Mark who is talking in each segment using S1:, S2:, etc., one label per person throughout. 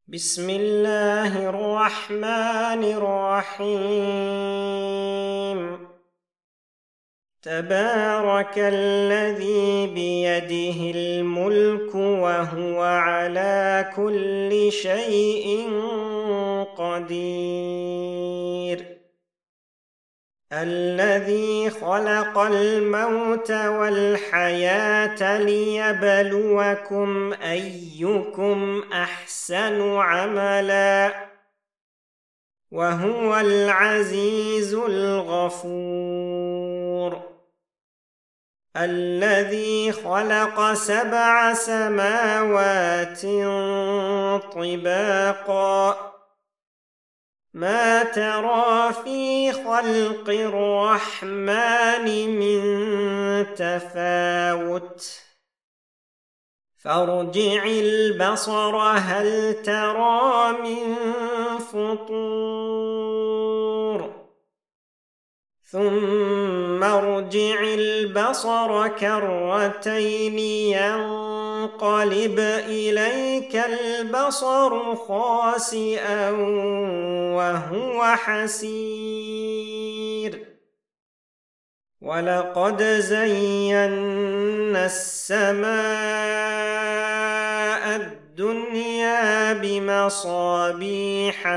S1: بسم الله الرحمن الرحيم. تبارك الذي بيده الملك وهو على كل شيء قدير. الذي خلق الموت والحياة ليبلوكم أيكم أحسن عملا وهو العزيز الغفور. الذي خلق 7 سماوات طباقا ما ترى في خلق الرحمن من تفاوت فارجع البصر هل ترى من فطور ثم ارجع البصر كرتين ينقلب إليك البصر خاسئا وهو حسير. ولقد زينا السماء الدنيا بمصابيح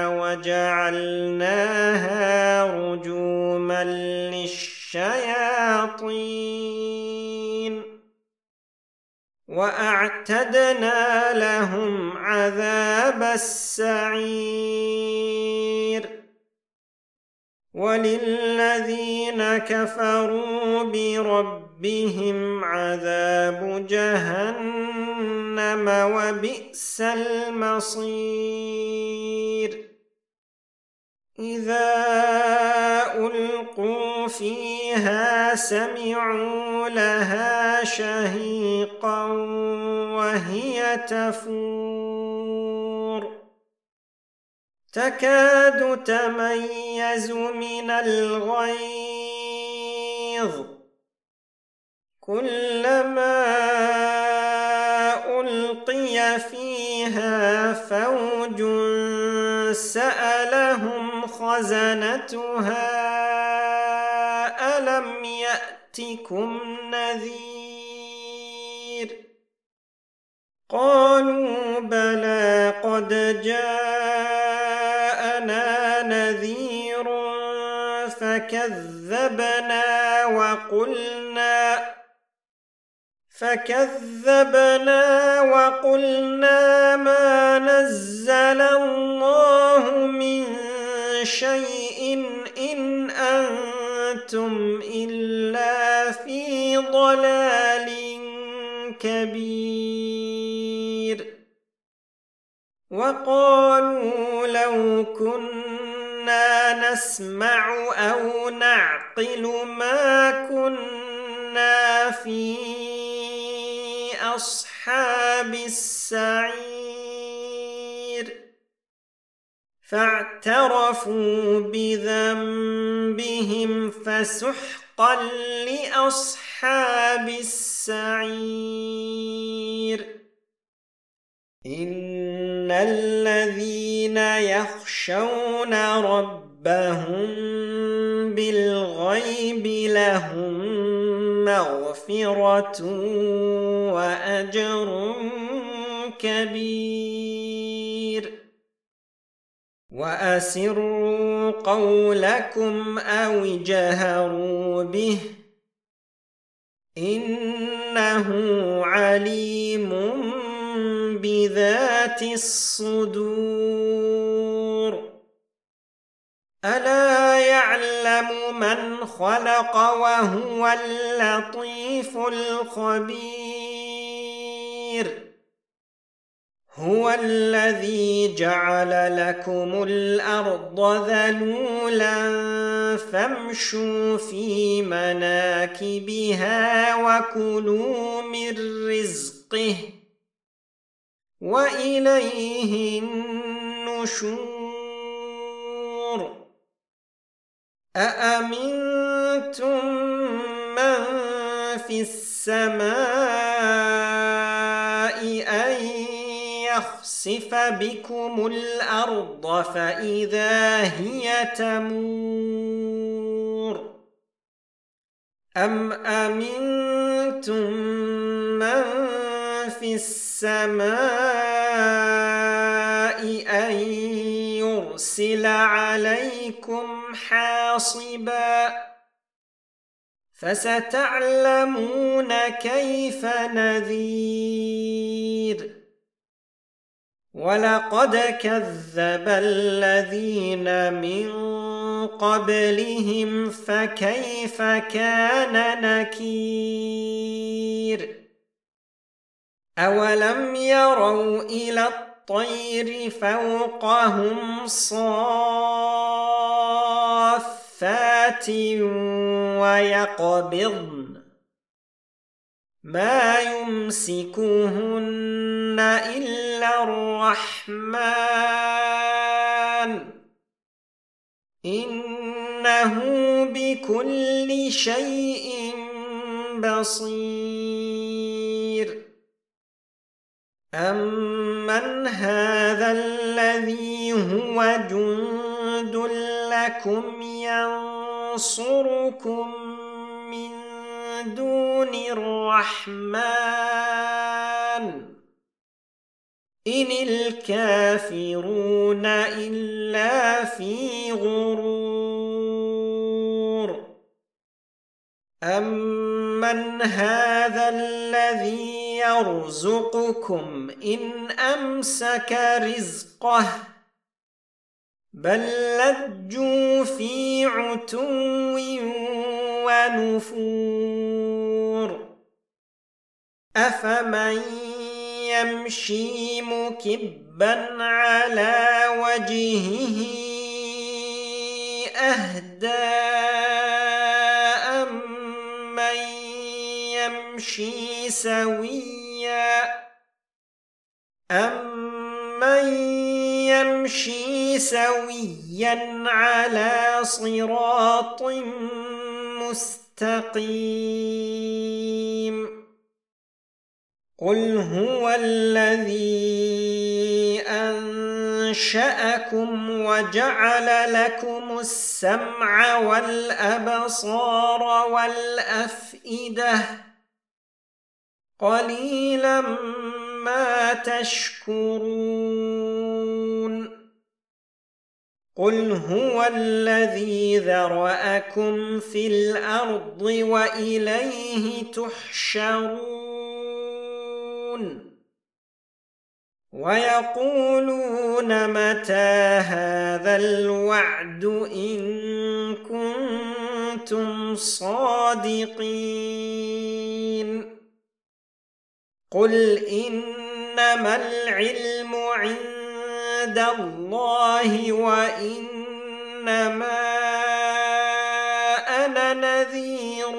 S1: وجعلناها رجوما للشياطين وأعتدنا لهم عذاب السعير. وللذين كفروا بربهم عذاب جهنم وبئس المصير. إذا ألقوا فيها سمعوا لها شهيقا وهي تفور تكاد تميز من الغيظ كلما ألقي فيها فوج سألهم خزنتها ألم يأتكم نذير قالوا بلى قد جاءنا نذير فكذبنا وقلنا ما نزل الله من شيء إن أنتم إلا في ضلال كبير. وقالوا لو كنا نسمع أو نعقل ما كنا في أصحاب السعير فاعترفوا بذنبهم فسحقا لأصحاب السعير. إن الذين يخشون ربهم بالغيب لهم مغفرة وأجر كبير. وأسروا قولكم أو اجهروا به إنه عليم بذات الصدور. ألا يعلم من خلق وهو اللطيف الخبير. هو الذي جعل لكم الأرض ذلولا فامشوا في مناكبها وكلوا من رزقه وإليه النشور. أأمنتم من في السماء أن يخسف بكم الأرض فإذا هي تمور أم أمنتم من في السماء أن يرسل عليكم حاصبا فستعلمون كيف نذير ولقد كذب الذين من قبلهم فكيف كان نكير أولم يروا إلى الطير فوقهم صافات ويقبضن ما يمسكهن إلا الرحمن إنه بكل شيء بصير أمن هذا الذي هو جند لكم ينصركم من دون الرحمن إن الكافرون إلا في غرور أمن هذا الذي يرزقكم إن أمسك رزقه بل لجوا في عتو ونفور أفمن يمشي مكبا على وجهه أهدى أمن يمشي سويا على صراط مستقيم قل هو الذي أنشأكم وجعل لكم السمع والأبصار والأفئدة قليلا ما تشكرون قل هو الذي ذرأكم في الأرض وإليه تحشرون ويقولون متى هذا الوعد إن كنتم صادقين قل إنما العلم عند الله وإنما أنا نذير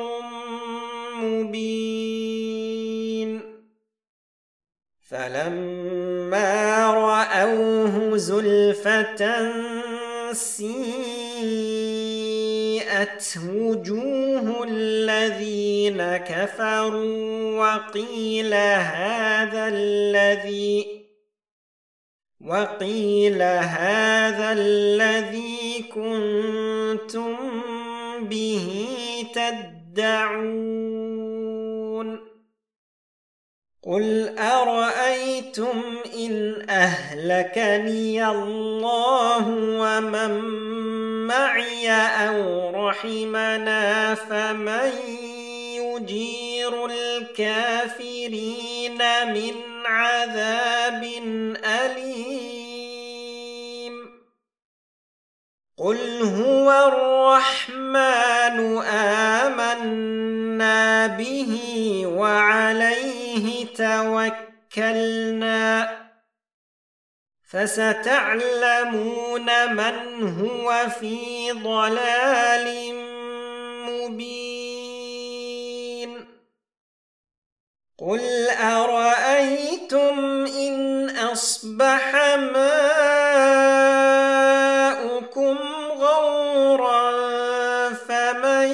S1: مبين فلما رأوه زلفة سيئت وجوه الذين كفروا وقيل هذا الذي كنتم به تدعون قل أرأيتم إن أهلكني الله ومن معي أو رحمنا فمن يجير الكافرين من عذاب أليم قل هو الرحمن آمنا به وعليه توكلنا فستعلمون من هو في ضلال مبين قل أرأيتم إن أصبح ماؤكم غورا فمن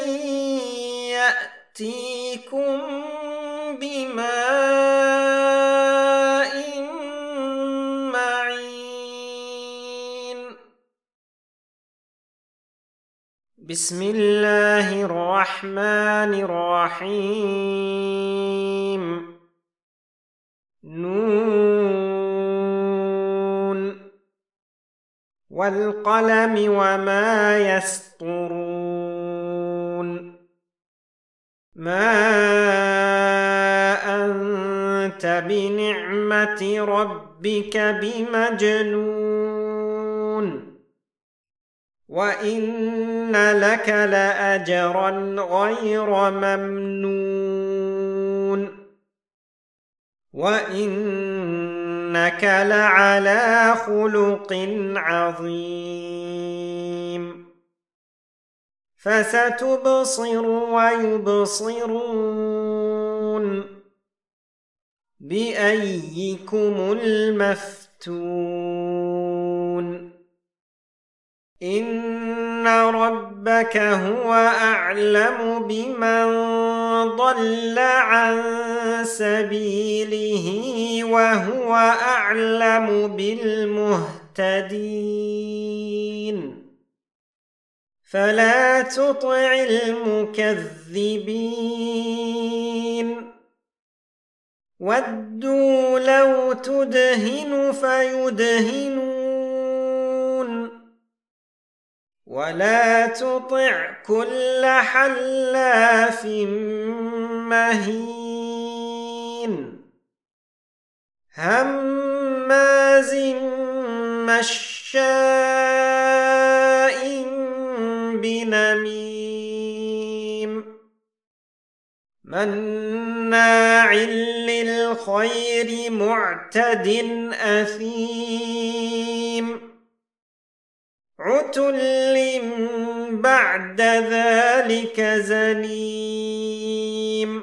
S1: يأتيكم بماء بسم الله الرحمن الرحيم نون والقلم وما يسطرون ما أنت بنعمة ربك بمجنون وإن لك لأجرا غير ممنون وإنك لعلى خلق عظيم فستبصر ويبصرون بأيكم المفتون إن ربك هو أعلم بمن ضل عن سبيله وهو أعلم بالمهتدين فلا تطع المكذبين ودوا لو تدهن فيدهنون ولا تطع كل حلاف مهين هماز مشاء بنميم مناع للخير معتد أثيم عتل بعد ذلك زنيم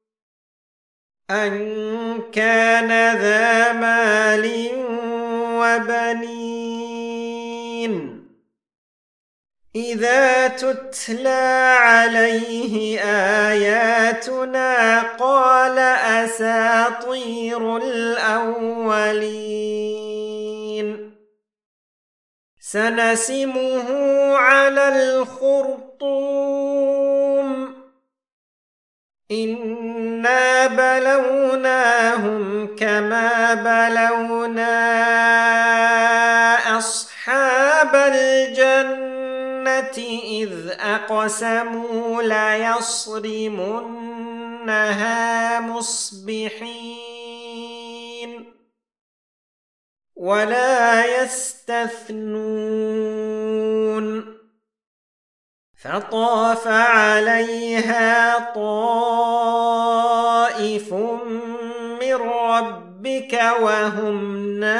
S1: أن كان ذا مال وبنين إذا تتلى عليه آياتنا قال أساطير الأولين سنسمه على الخرطوم إنا بلوناهم كما بلونا أصحاب الجنة إذ أقسموا ليصرمنها مصبحين ولا يستثنون فطاف عليها طائف من ربك وهم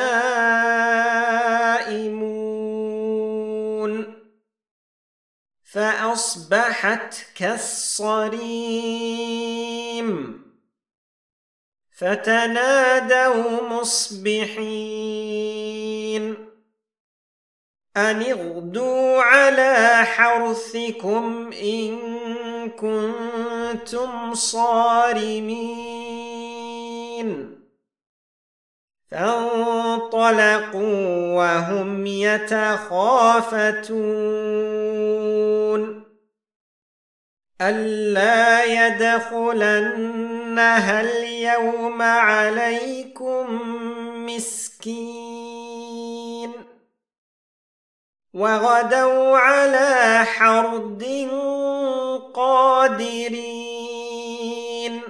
S1: نائمون فأصبحت كالصريم فتنادوا مصبحين أن اغدوا على حرثكم إن كنتم صارمين فانطلقوا وهم يتخافتون ألا يدخلنها اليوم عليكم مسكين وغدوا على حرد قادرين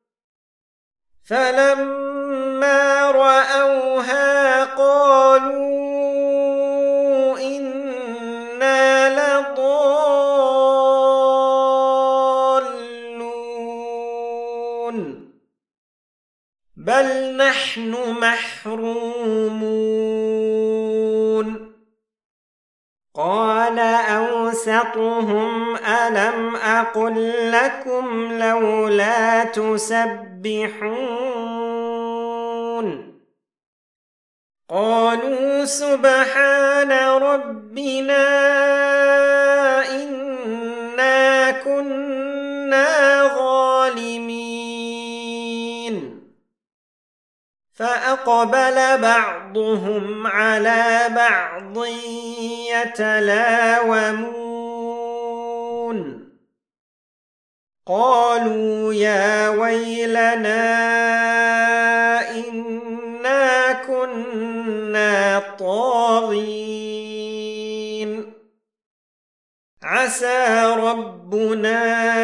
S1: فلما رأوها قالوا إنا لضالون بل نحن محرومون قال أوسطهم ألم أقل لكم لولا تسبحون قالوا سبحان ربنا إنا كنا ظالمين فأقبل بعضهم على بعض يتلاومون قالوا يا ويلنا إنا كنا طاغين عسى ربنا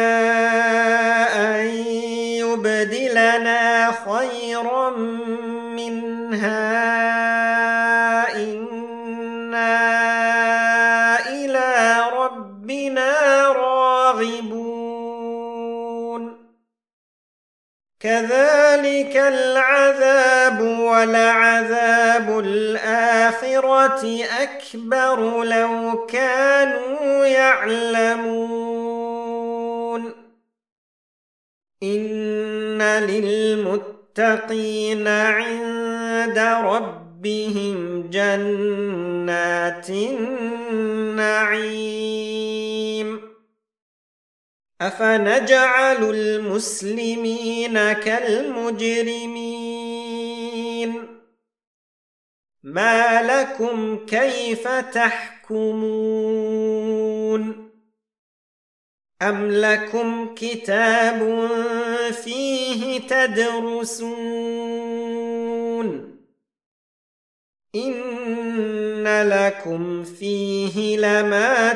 S1: أن يبدلنا خيرا منها إنا إلى ربنا راغبون كذلك العذاب ولعذاب الآخرة أكبر لو كانوا يعلمون إن للمتقين عند ربهم جنات النعيم أفنجعل المسلمين كالمجرمين ما لكم كيف تحكمون أم لكم كتاب فيه تدرسون إن لكم فيه لما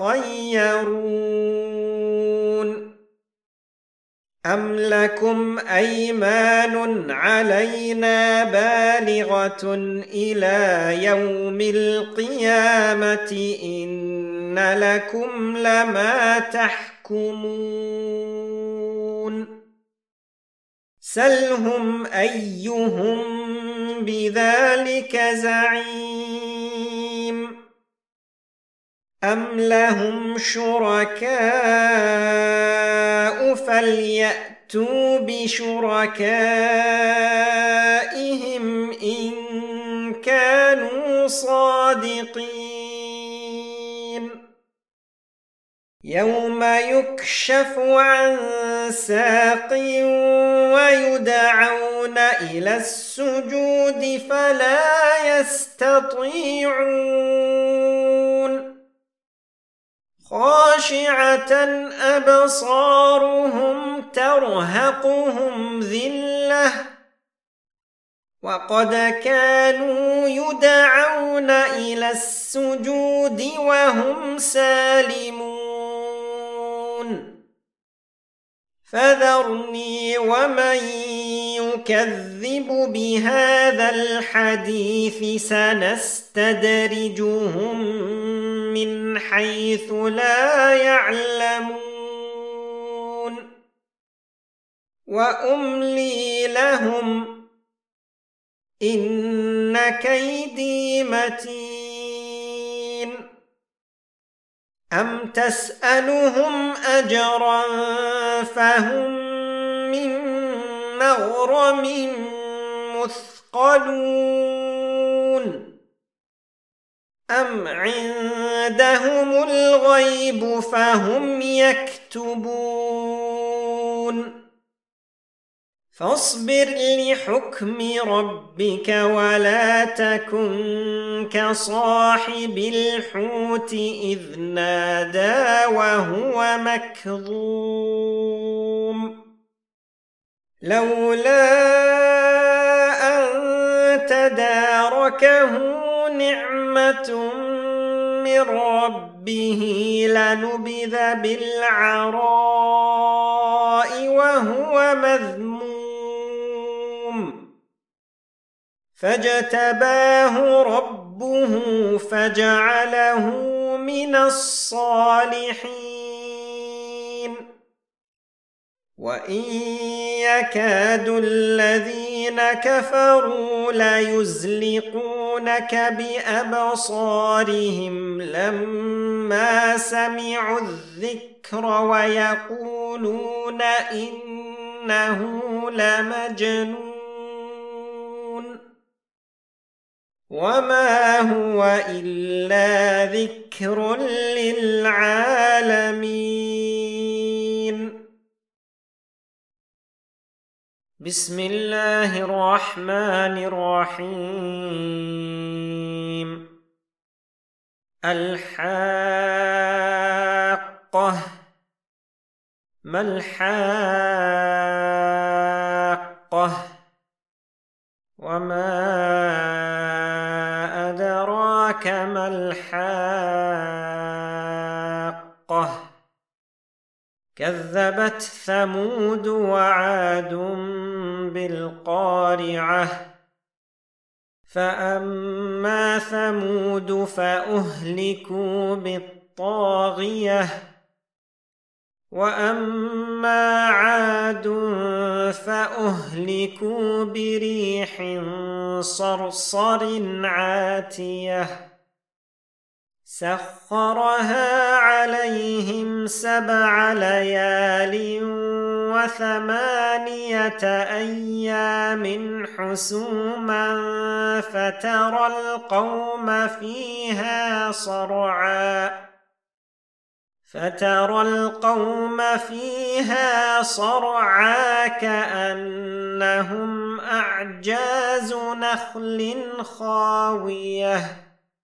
S1: تخيرون أم لكم أيمان علينا بالغة إلى يوم القيامة إن لكم لما تحكمون سلهم أيهم بذلك زعيم أم لهم شركاء فليأتوا بشركائهم إن كانوا صادقين يوم يكشف عن ساق ويدعون إلى السجود فلا يستطيعون خاشعة أبصارهم ترهقهم ذلة وقد كانوا يدعون إلى السجود وهم سالمون فذرني ومن يكذب بهذا الحديث سنستدرجهم من حيث لا يعلمون وأملي لهم إن كيدي متين أم تسألهم أجرا فهم من مغرم مثقلون أم عندهم الغيب فهم يكتبون فاصبر لحكم ربك ولا تكن كصاحب الحوت إذ نادى وهو مكظوم لولا أن تداركه نعمة من ربه لنبذ بالعراء وهو مذموم فاجتباه ربه فجعله من الصالحين وإن يكاد الذين كفروا ليزلقونك بأبصارهم لما سمعوا الذكر ويقولون إنه لمجنون وما هو إلا ذكر للعالمين بسم الله الرحمن الرحيم الحاقة ما الحاقة وما أدراك ما الحاقة كذبت ثمود وعاد بالقارعة فأما ثمود فأهلكوا بالطاغية وأما عاد فأهلكوا بريح صرصر عاتية سخرها عليهم 7 ليال و8 أيام حسوما فترى القوم فيها صرعى كأنهم أعجاز نخل خاوية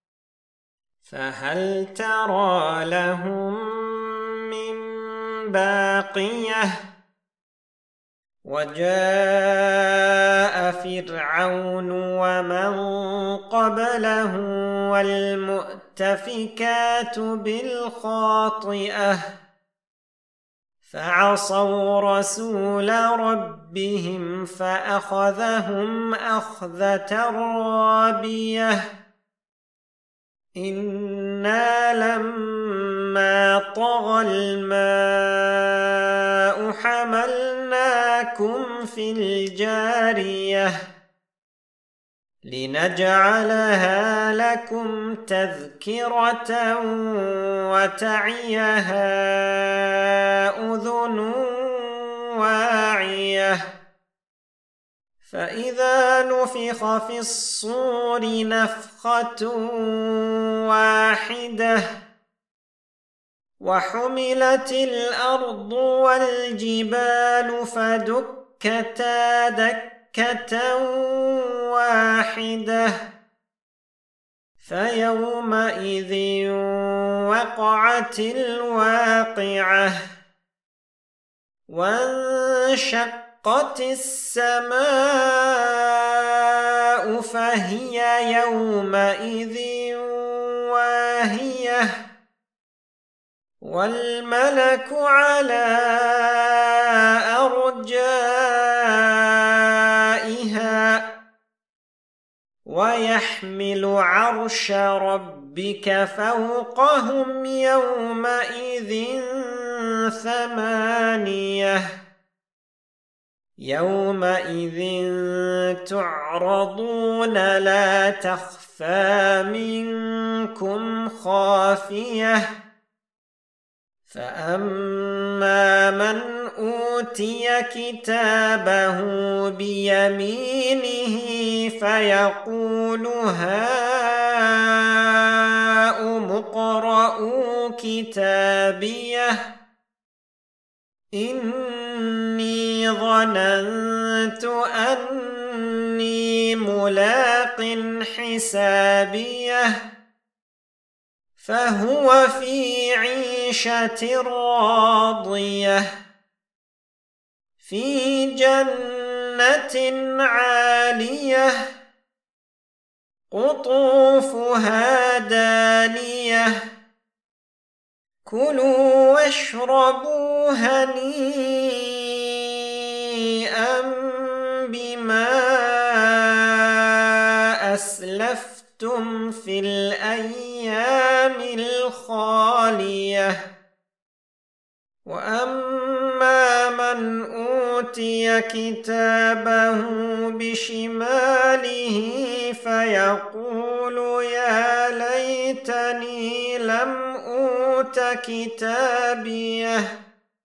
S1: فهل ترى لهم من باقية وجاء فرعون ومن قبله والمؤتفكات بالخاطئة فعصوا رسول ربهم فأخذهم أخذة رابية إنا لما طغى الماء حملناكم في الجارية لنجعلها لكم تذكرة وتعيها أذن واعية فإذا نفخ في الصور نفخة واحدة وحملت الأرض والجبال فدكتا دكة واحدة فيومئذ وقعت الواقعة وانشقت السماء فهي يومئذ واهية والملك على أرجائها ويحمل عرش ربك فوقهم يومئذ 8 يومئذ تعرضون لا تخفى منكم خافية فأما من أوتي كتابه بيمينه فيقول هاؤم اقرءوا كتابيه إني ظننت أني ملاق حسابيه فهو في عيشة راضية في جنة عالية قطوفها دانية كلوا واشربوا هنيئا بما أسلفتم في الأيام الخالية وأما من أوتي كتابه بشماله فيقول يا ليتني لم أوت كتابيه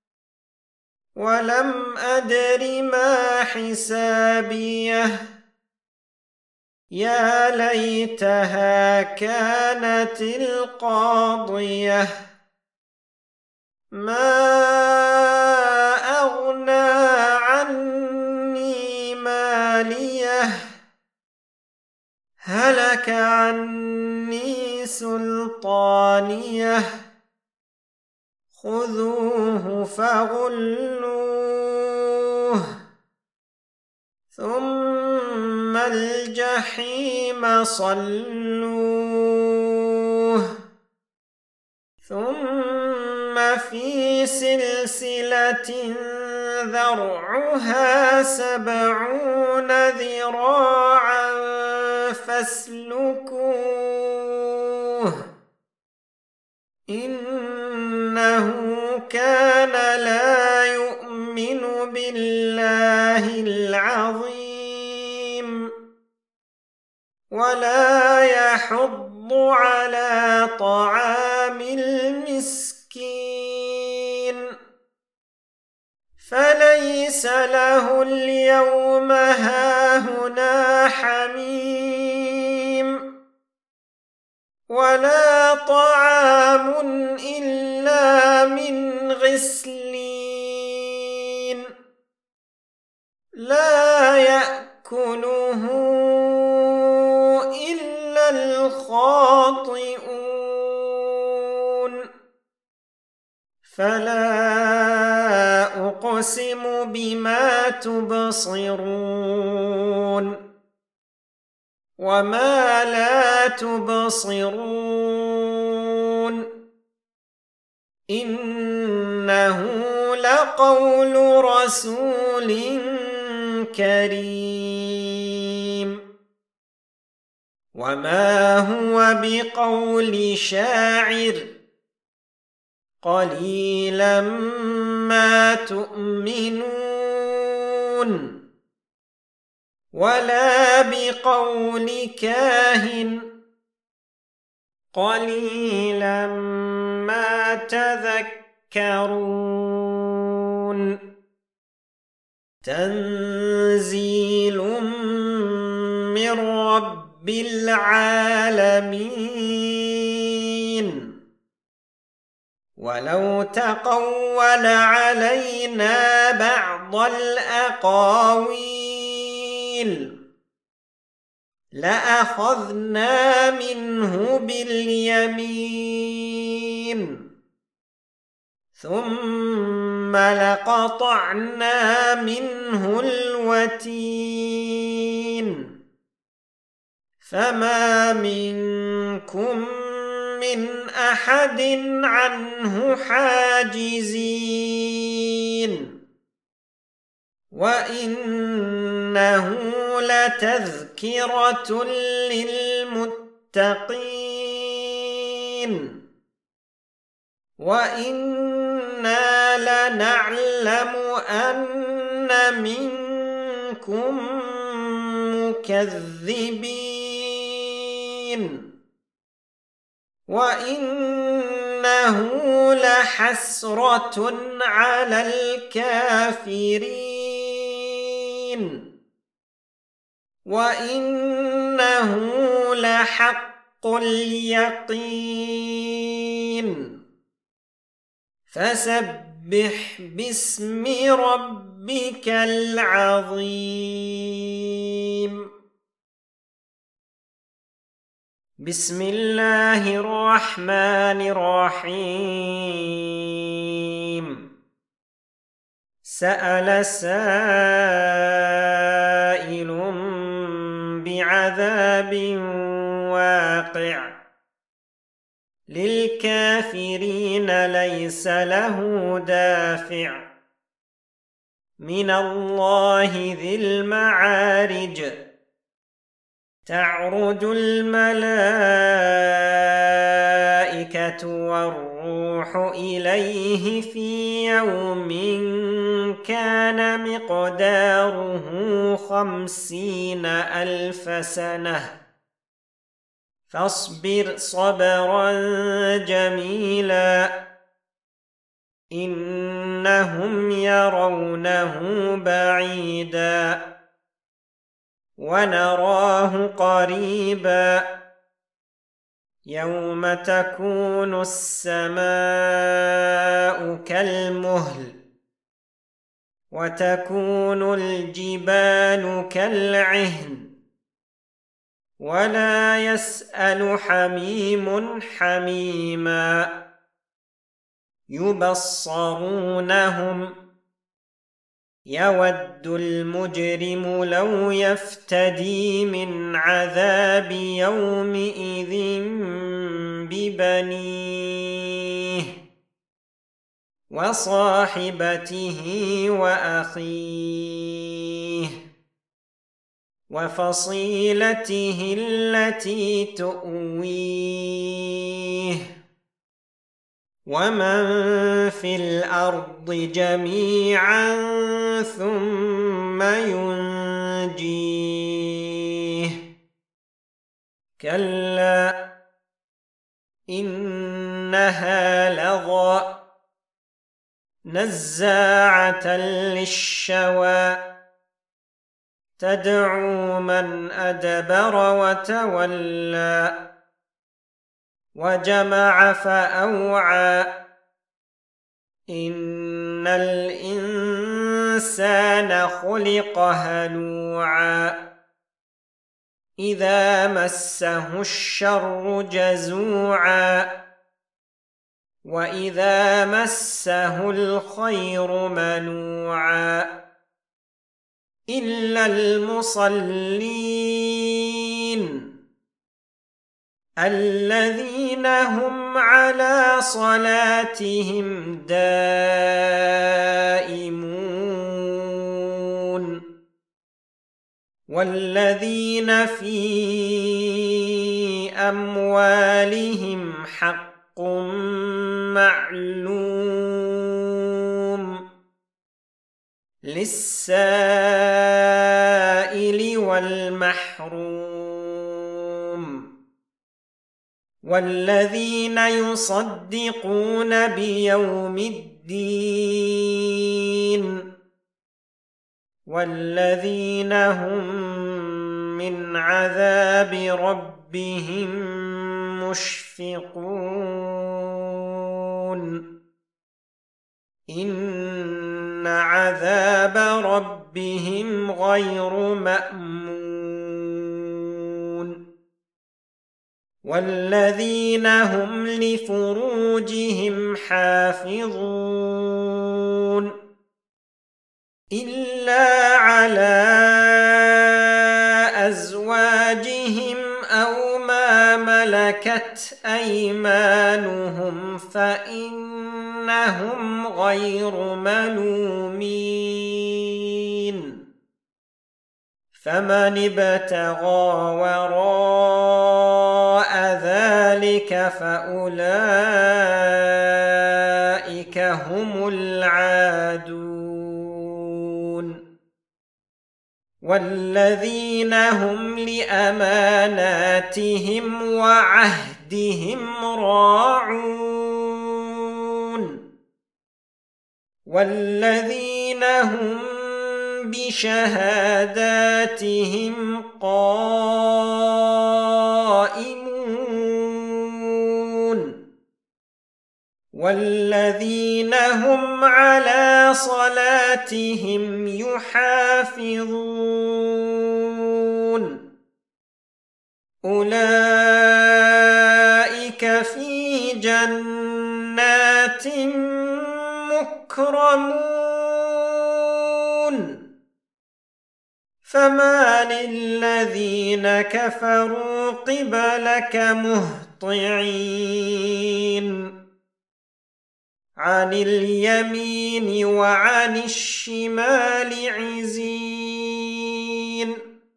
S1: ولم أدر ما حسابيه يا ليتها كانت القاضية ما أغنى عني ماليه هلك عني سلطانيه خذوه فغلوه ثم الجحيم صلوه ثم في سلسلة ذرعها 70 ذراعا فاسلكوه إنه كان لا يؤمن بالله العظيم ولا يحض على طعام المسكين فليس له اليوم هاهنا حميم ولا طعام إلا من غسلين لا يأكله إلا الخاطئون فلا أقسم بما تبصرون وما لا تبصرون إنه لقول رسول كريم وما هو بقول شاعر قليلا ما تؤمنون ولا بقول كاهن قليلا ما تذكرون تنزيل من رب العالمين ولو تقول علينا بعض الأقاويل لأخذنا منه باليمين ثم لقطعنا منه الوتين فما منكم من أحد عنه حاجزين وإنه لتذكرة للمتقين وإنا لنعلم أن منكم مكذبين وإنه لحسرة على الكافرين وإنه لحق اليقين فسبح باسم ربك العظيم بسم الله الرحمن الرحيم سأل سائل بعذاب واقع للكافرين ليس له دافع من الله ذي المعارج تعرج الملائكة والروح إليه في يوم كان مقداره 50,000 سنة فاصبر صبرا جميلا إنهم يرونه بعيدا ونراه قريبا يوم تكون السماء كالمهل وتكون الجبال كالعهن ولا يسأل حميم حميما يبصرونهم يود المجرم لو يفتدي من عذاب يومئذ ببنيه وصاحبته وأخيه وفصيلته التي تؤويه ومن في الأرض جميعا ثم ينجيه كلا إنها لظى نزاعة للشوى تدعو من أدبر وتولى وجمع فأوعى إن الإنسان خلق هلوعا إذا مسه الشر جزوعا وإذا مسه الخير منوعا إلا المصلين الذين هم على صلاتهم دائمون والذين في أموالهم حق معلوم للسائل والمحروم والذين يصدقون بيوم الدين والذين هم من عذاب ربهم مشفقون إن عذاب ربهم غير مأمون والذين هم لفروجهم حافظون إلا على أزواجهم أو ما ملكت أيمانهم فإنهم غير ملومين فمن ابتغى وراء ذلك فأولئك هم العادون والذين هم لأماناتهم وعهدهم راعون والذين هم بشهاداتهم قائمون والذين هم على صلاتهم يحافظون أولئك في جنات مكرمون فما للذين كفروا قبلك مهطعين عن اليمين وعن الشمال عزين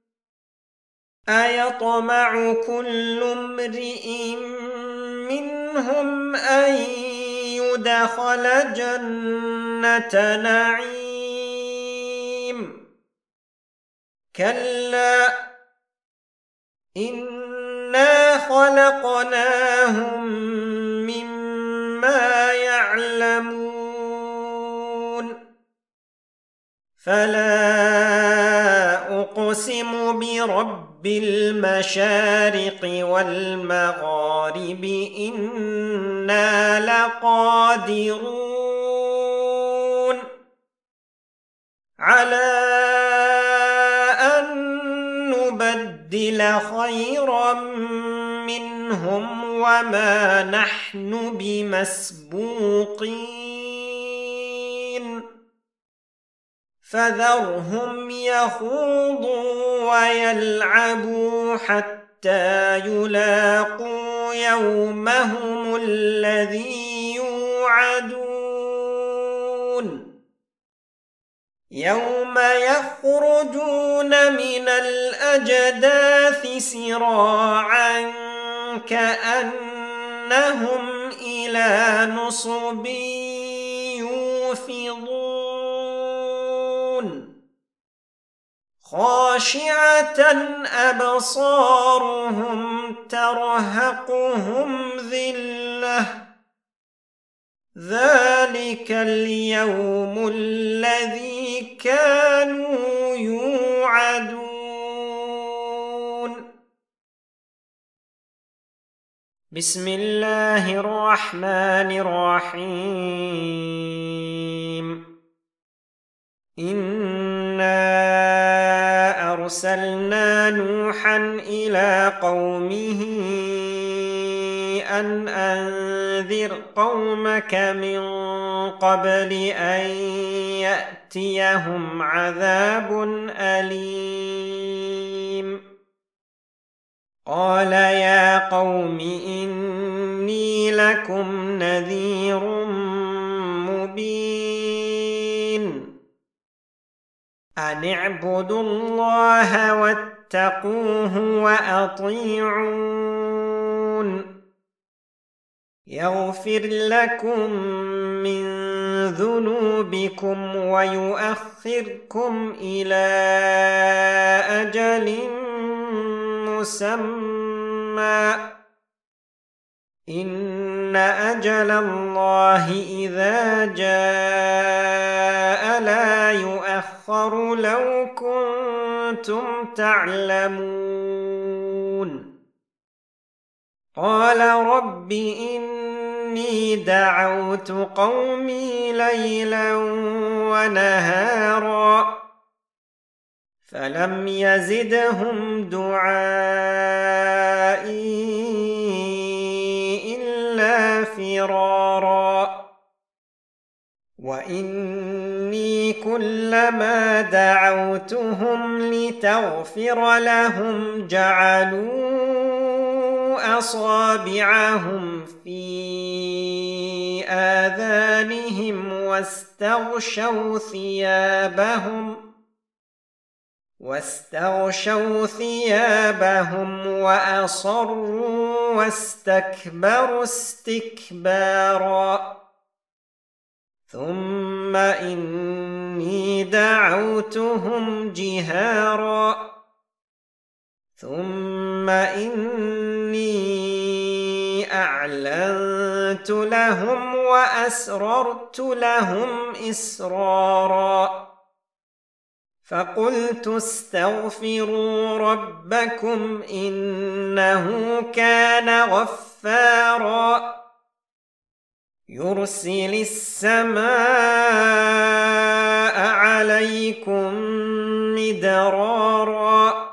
S1: أيطمع كل امرئ منهم أن يدخل جنة نعيم كلا إنا خلقناهم مما يعلمون فلا أقسم برب المشارق والمغارب إنا لقادرون على أن نبدل خيرا منهم منهم وما نحن بمسبوقين فذرهم يخوضوا ويلعبوا حتى يلاقوا يومهم الذي يوعدون يوم يخرجون من الأجداث سراعا كأنهم إلى نصب يوفضون خاشعة أبصارهم ترهقهم ذلة ذلك اليوم الذي كانوا يوعدون بسم الله الرحمن الرحيم إنا أرسلنا نوحا إلى قومه أن أنذر قومك من قبل أن يأتيهم عذاب أليم قال يا قوم إني لكم نذير مبين أن اعبدوا الله واتقوه وأطيعون يغفر لكم من ذنوبكم ويؤخركم إلى أجل مسمى إن أجل الله إذا جاء لا يؤخر لو كنتم تعلمون قال رب إني دعوت قومي ليلا ونهارا فلم يزدهم دعائي إلا فرارا وإني كلما دعوتهم لتغفر لهم جعلوا أصابعهم في آذانهم واستغشوا ثيابهم وأصروا واستكبروا استكبارا ثم إني دعوتهم جهارا ثم إني أعلنت لهم وأسررت لهم إسرارا فقلت استغفروا ربكم إنه كان غفارا يرسل السماء عليكم مدرارا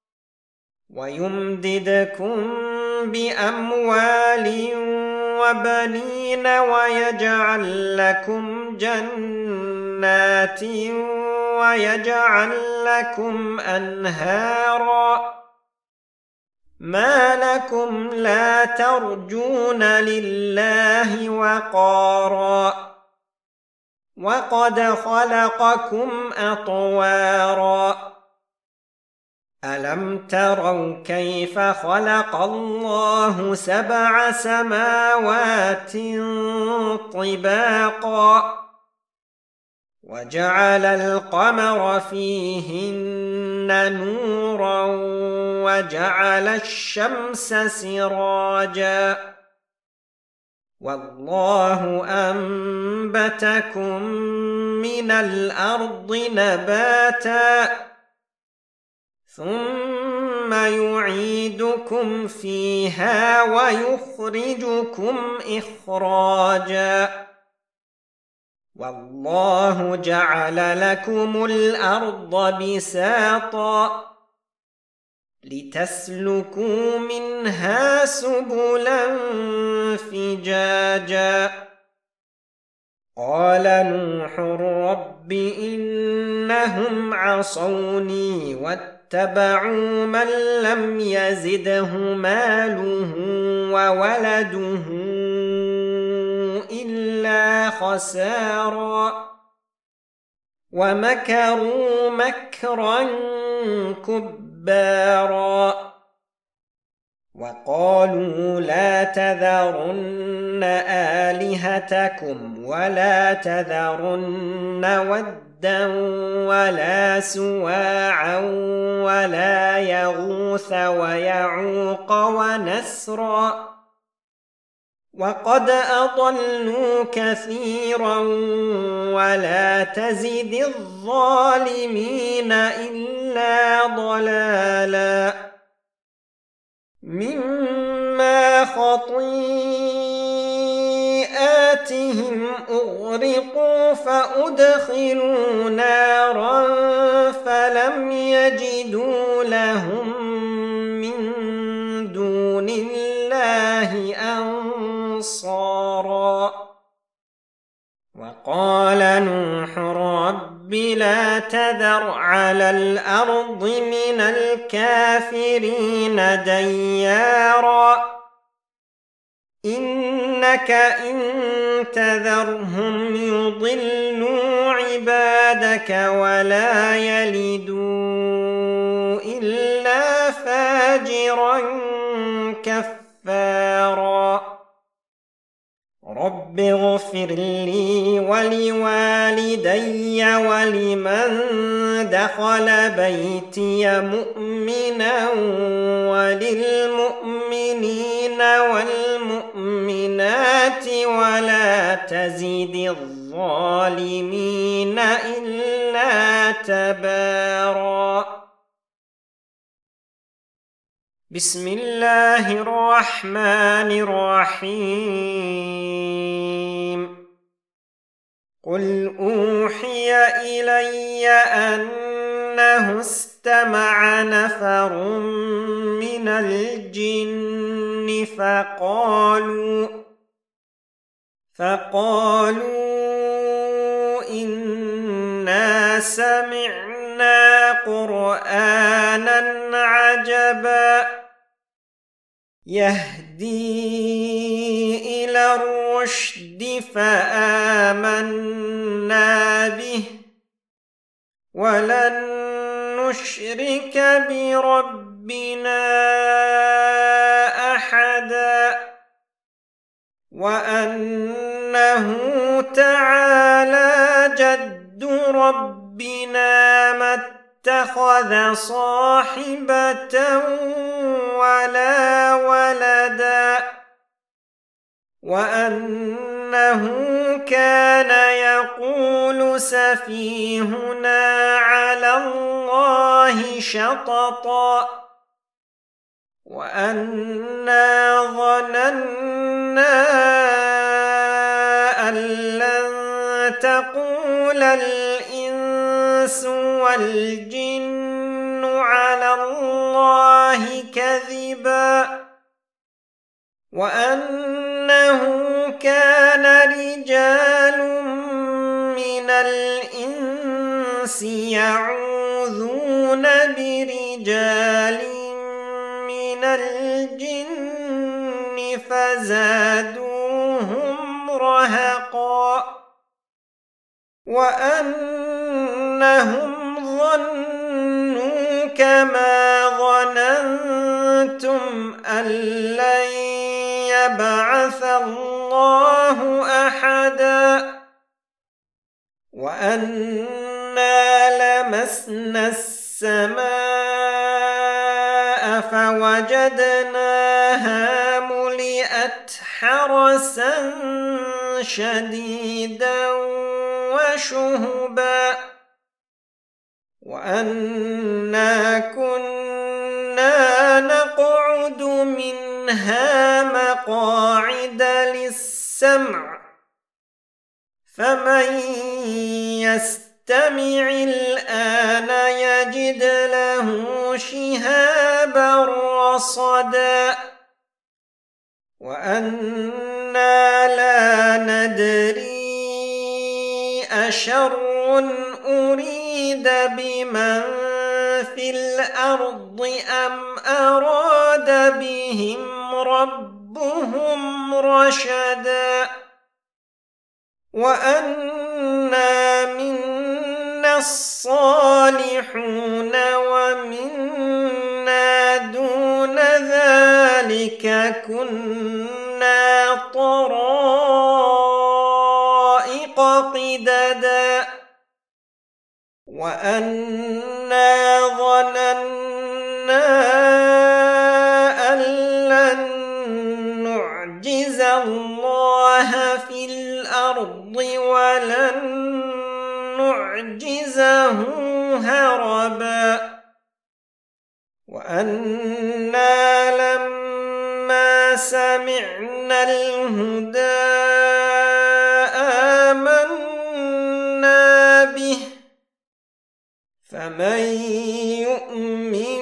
S1: ويمددكم بأموال وبنين ويجعل لكم جنات ويجعل لكم أنهارا ما لكم لا ترجون لله وقارا وقد خلقكم أطوارا ألم تروا كيف خلق الله 7 سماوات طباقا وجعل القمر فيهن نورا وجعل الشمس سراجا والله أنبتكم من الأرض نباتا ثم يعيدكم فيها ويخرجكم إخراجا والله جعل لكم الأرض بساطا لتسلكوا منها سبلا فجاجا قال نوح رب إنهم عصوني واتبعوا من لم يزده ماله وولده إلا خسارا ومكروا مكرا كبارا وقالوا لا تذرن آلهتكم ولا تذرن ودا ولا سواعا ولا يغوث ويعوق ونسرا وقد أضلوا كثيرا ولا تزد الظالمين إلا ضلالا مما خطيئاتهم أغرقوا فأدخلوا نارا فلم يجدوا لهم من دون الله أنصارا وقال نوح رب لا تذر على الأرض من الكافرين ديارا إنك إن تذرهم يضلوا عبادك ولا يلدوا إلا فاجرا كفارا رب اغفر لي ولوالدي ولمن دخل بيتي مؤمنا وللمؤمنين والمؤمنات ولا تزد الظالمين إلا تبارا بسم الله الرحمن الرحيم قل أوحي إلي أنه استمع نفر من الجن فقالوا إنا سمعنا قرآنا عجبا يهدي إلى الرشد فآمنا به ولن نشرك بربنا أحدا وأنه تعالى جد ربنا ما اتخذ صاحبة ولا ولدا وأنه كان يقول سفيهنا على الله شططا وأنا ظننا أن لن تقول الإنس والجن على الله كذبا وأنه كان رجال من الإنس يعوذون برجال من الجن فزادوهم رهقا وأنهم ظنوا كما ظننتم أن لن يبعث الله أحدا وأنا لمسنا السماء فوجدناها ملئت حرسا شديدا وشهبا وأنا كنا نقعد منها مقاعد للسمع فمن يستمع فاستمع الآن يجد له شهابا رصدا وأنا لا ندري أشر أريد بمن في الأرض أم أراد بهم ربهم رشدا وأنا منا الصالحون ومنا دون ذلك كنا طرائق قددا وأنا ظننا أن لن نعجز الله في الأرض ولن نعجزه هربا وأنا لما سمعنا الهدى آمنا به فمن يؤمن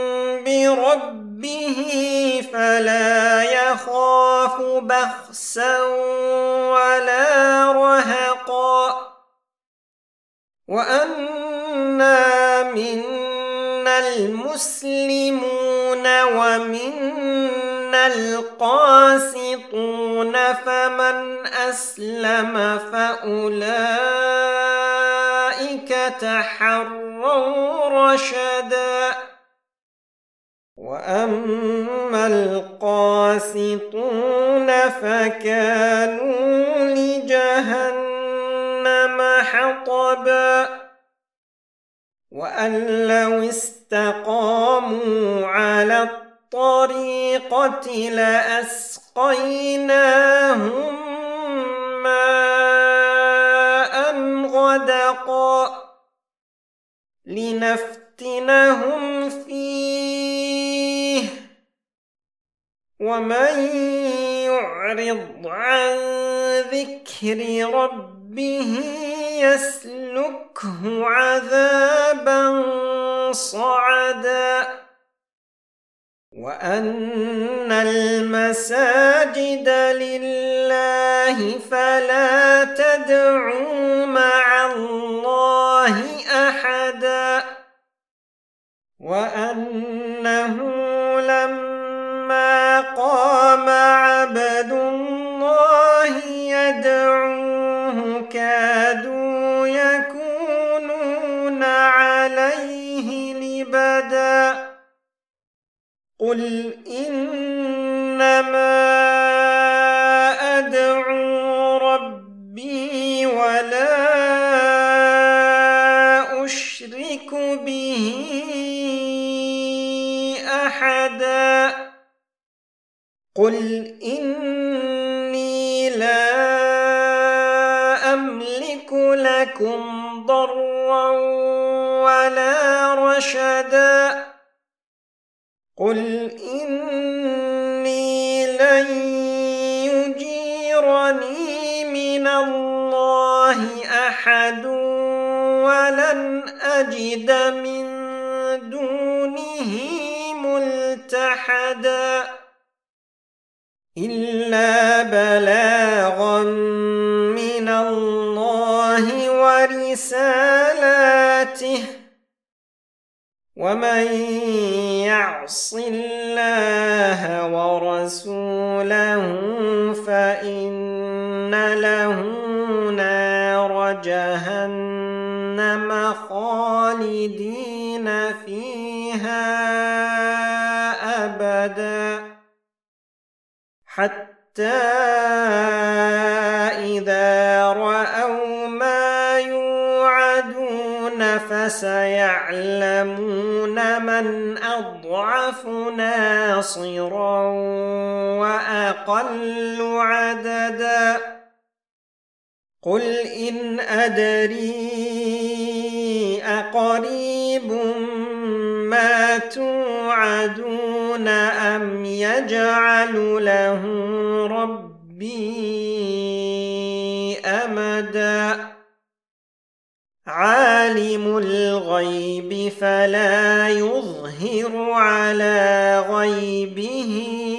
S1: بربه فلا يخاف بخسا ولا رهقا وأنا منا المسلمون ومنا القاسطون فمن أسلم فأولئك تحروا رشدا وأما القاسطون فكانوا لجهنم حطبا وأن لو استقاموا على الطريقة لأسقيناهم ماء غدقا لنفتنهم فيه ومن يعرض عن ذكر ربه يسلكه عذابا صعدا وأن المساجد لله فلا تدعوا مع الله أحدا وأنه لما قام عبد الله يدعوه كادوا يكونون عليه لبدا قل إنما أدعو ربي ولا أشرك به أحدا قل إني لا أملك لكم ضرا ولا رشدا قل إني لن يجيرني من الله أحد ولن أجد من دونه ملتحدا إلا بلاغا من الله ورسالاته ومن يعص الله ورسوله فإن له نار جهنم خالدين فيها أبدا حتى إذا رأوا ما يوعدون فسيعلمون من أضعف ناصرا وأقل عددا قل إن أدري أقريب ما توعدون أم يجعل له ربي أمدا عالم الغيب فلا يظهر على غيبه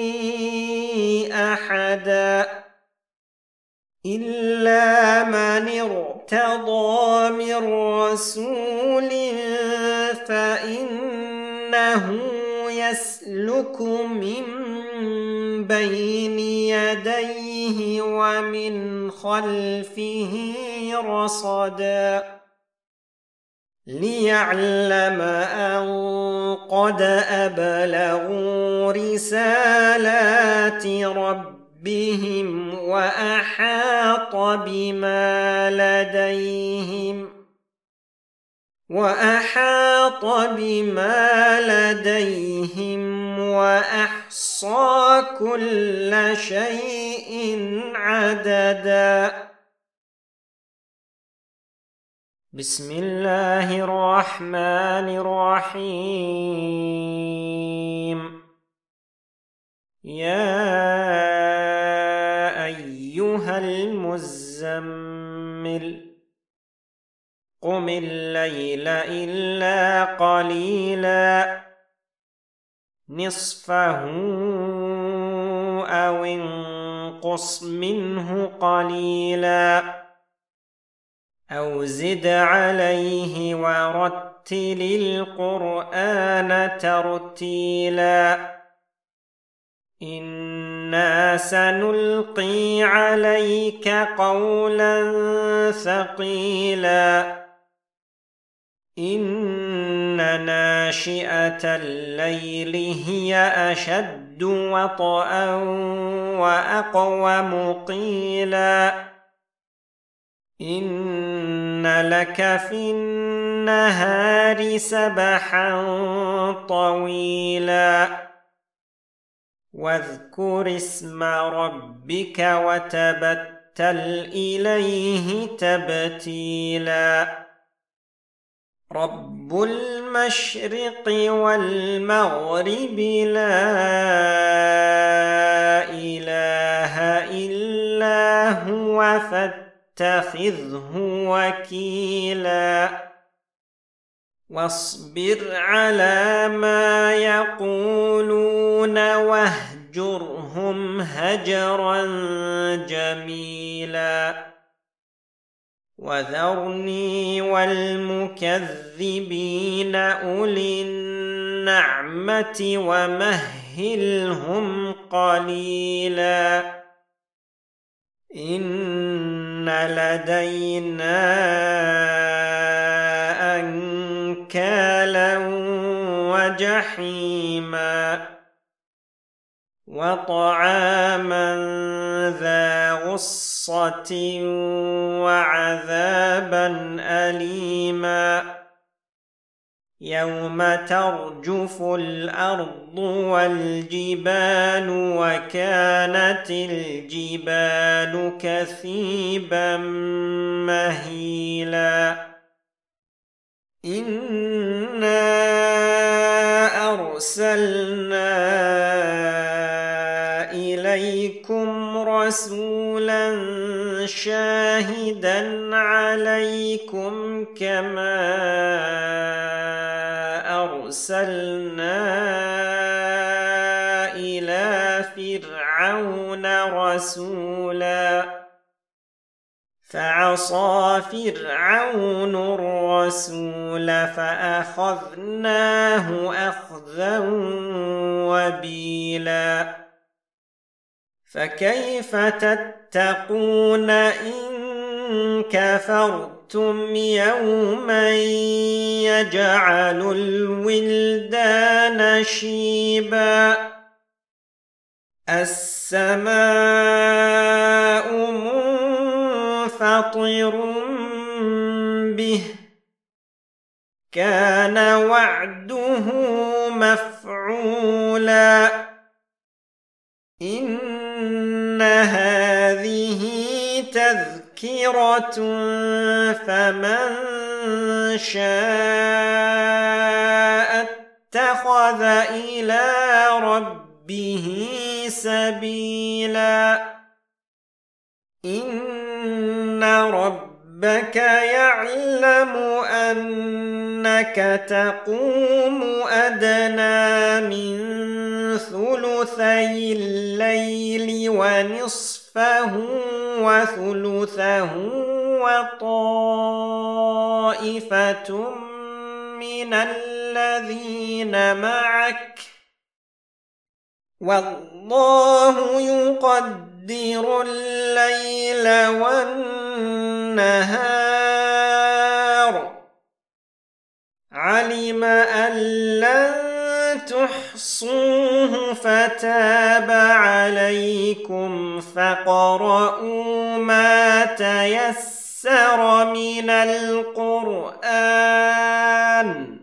S1: أحدا إلا من ارتضى من رسول فإنه يسلك من بين يديه ومن خلفه رصدا ليعلم أن قد أبلغوا رسالات ربهم وأحاط بما لديهم وأحصى كل شيء عددا. بسم الله الرحمن الرحيم. يا أيها المزمل قم الليل إلا قليلا نصفه أو انقص منه قليلا أو زد عليه ورتل القرآن ترتيلا إنا سنلقي عليك قولا ثقيلا إن ناشئة الليل هي أشد وطئا وأقوم قيلا إن لك في النهار سبحا طويلا واذكر اسم ربك وتبتل إليه تبتيلا رب المشرق والمغرب لا إله إلا هو فاتخذه وكيلا واصبر على ما يقولون واهجرهم هجرا جميلا وذرني والمكذبين أولي النعمة ومهلهم قليلا إن لدينا أنكالا وجحيما وطعاما ذا غصة وعذابا أليما يوم ترجف الأرض والجبال وكانت الجبال كثيبا مهيلا إنا أرسلنا إليكم رسولا شاهدا عليكم كما أرسلنا إلى فرعون رسولا فعصى فرعون الرسول فأخذناه أخذا وبيلا فكيف تتقون إن كفرتم يوما يجعل الولدان شيبا السماء منفطر به كان وعده مفعولا إن هذه تذكرة فمن شاء اتخذ إلى ربه سبيلا إن ربك ربك يعلم أنك تقوم أدنى من ثلثي الليل ونصفه وثلثه وطائفة من الذين معك والله يقدر الليل والنهار علم أن لن تحصوه فتاب عليكم فاقرؤوا ما تيسر من القرآن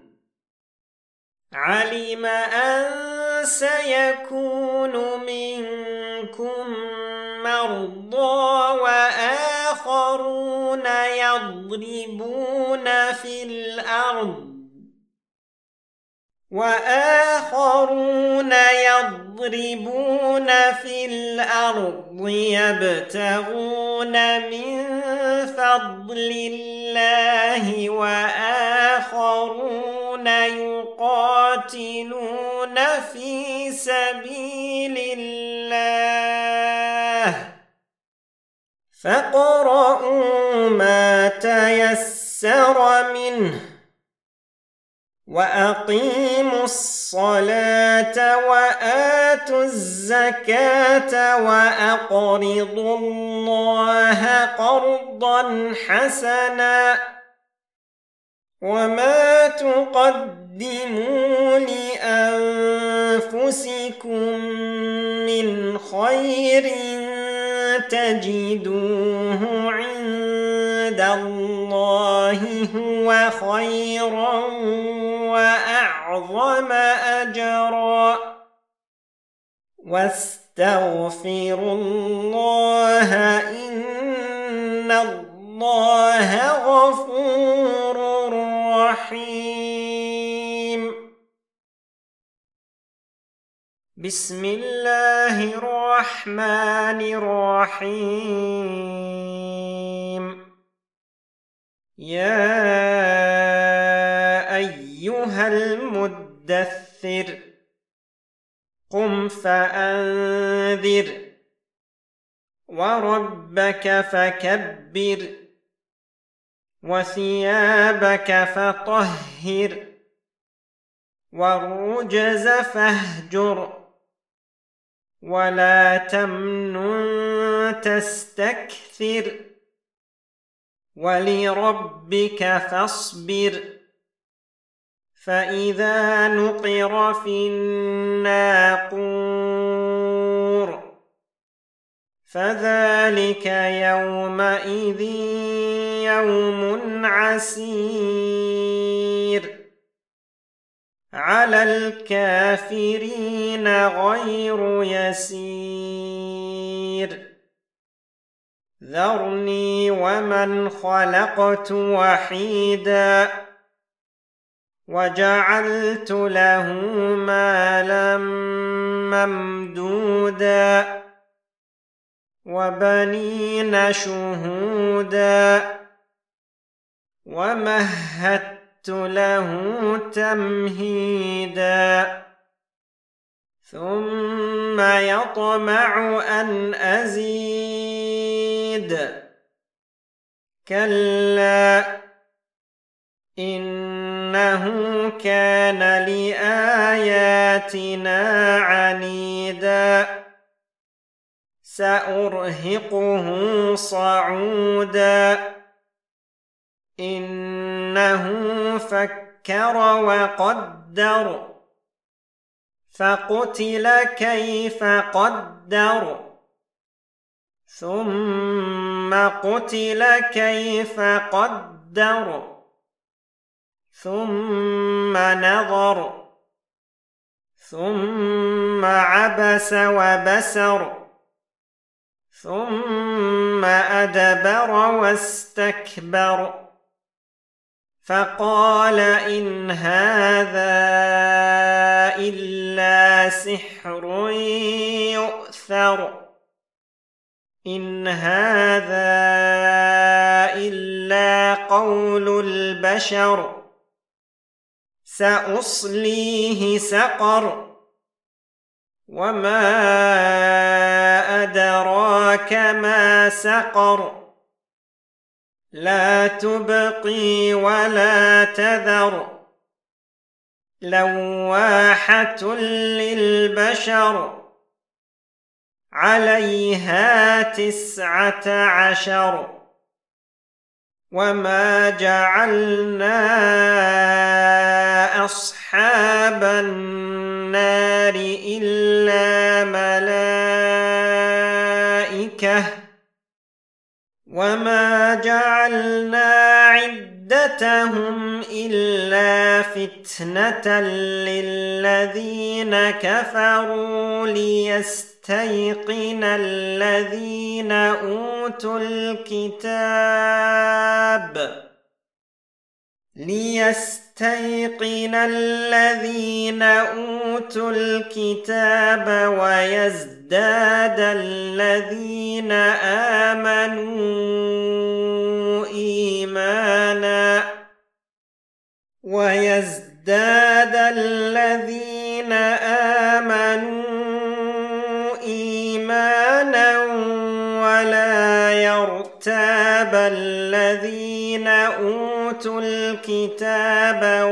S1: علم أن سيكون منكم مرضى وآخرون يضربون في الأرض يبتغون من فضل الله وآخرون يقاتلون في سبيل الله فاقرؤوا ما تيسر منه وأقيموا الصلاة وآتوا الزكاة وأقرضوا الله قرضا حسنا وما تقدموا لأنفسكم من خير تجدوه عند الله هو خيرا وأعظم أجرا واستغفروا الله إن الله غفور رحيم بسم الله الرحمن الرحيم يا أيها المدثر قم فأنذر وربك فكبر وثيابك فطهر والرجز فاهجر ولا تمنن تستكثر ولربك فاصبر فإذا نقر في الناقور فذلك يومئذ يوم عسير على الكافرين غير يسير ذرني ومن خلقت وحيدا وجعلت له مالا ممدودا وبنين شهودا ومهدت له تمهيدا ثم يطمع أن أزيد كلا إنه كان لآياتنا عنيدا سأرهقه صعودا إنه فكر وقدر فقتل كيف قدر ثم قتل كيف قدر ثم نظر ثم عبس وبسر ثم أدبر واستكبر فقال إن هذا إلا سحر يؤثر إن هذا إلا قول البشر سأصليه سقر وما أدراك ما سقر لا تبقي ولا تذر لواحة للبشر عليها 19 وما جعلنا أصحاب النار إلا ملائكة وما جعلنا عدتهم إلا فتنة للذين كفروا ليستيقن الذين أوتوا الكتاب ويزداد الذين آمنوا إيمانا ولا يرتاب الذين أوتوا الكتاب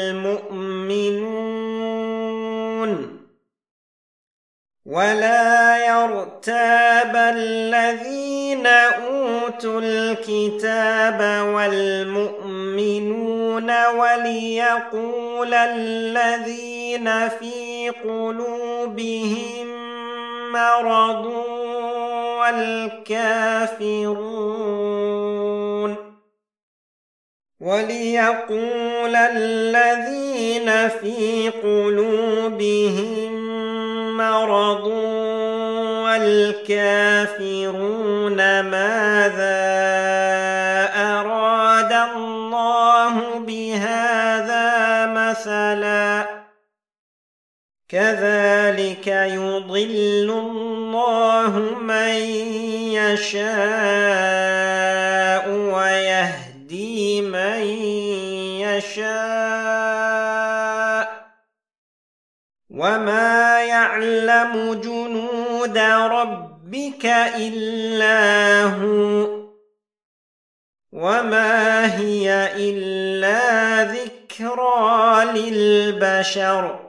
S1: والمؤمنون وليقول الذين في قلوبهم مرض والكافرون ماذا أراد الله بهذا مثلا كذلك يضل الله من يشاء ويهدي من يشاء وما يعلم جنود ربك إلا هو وما هي إلا ذكرى للبشر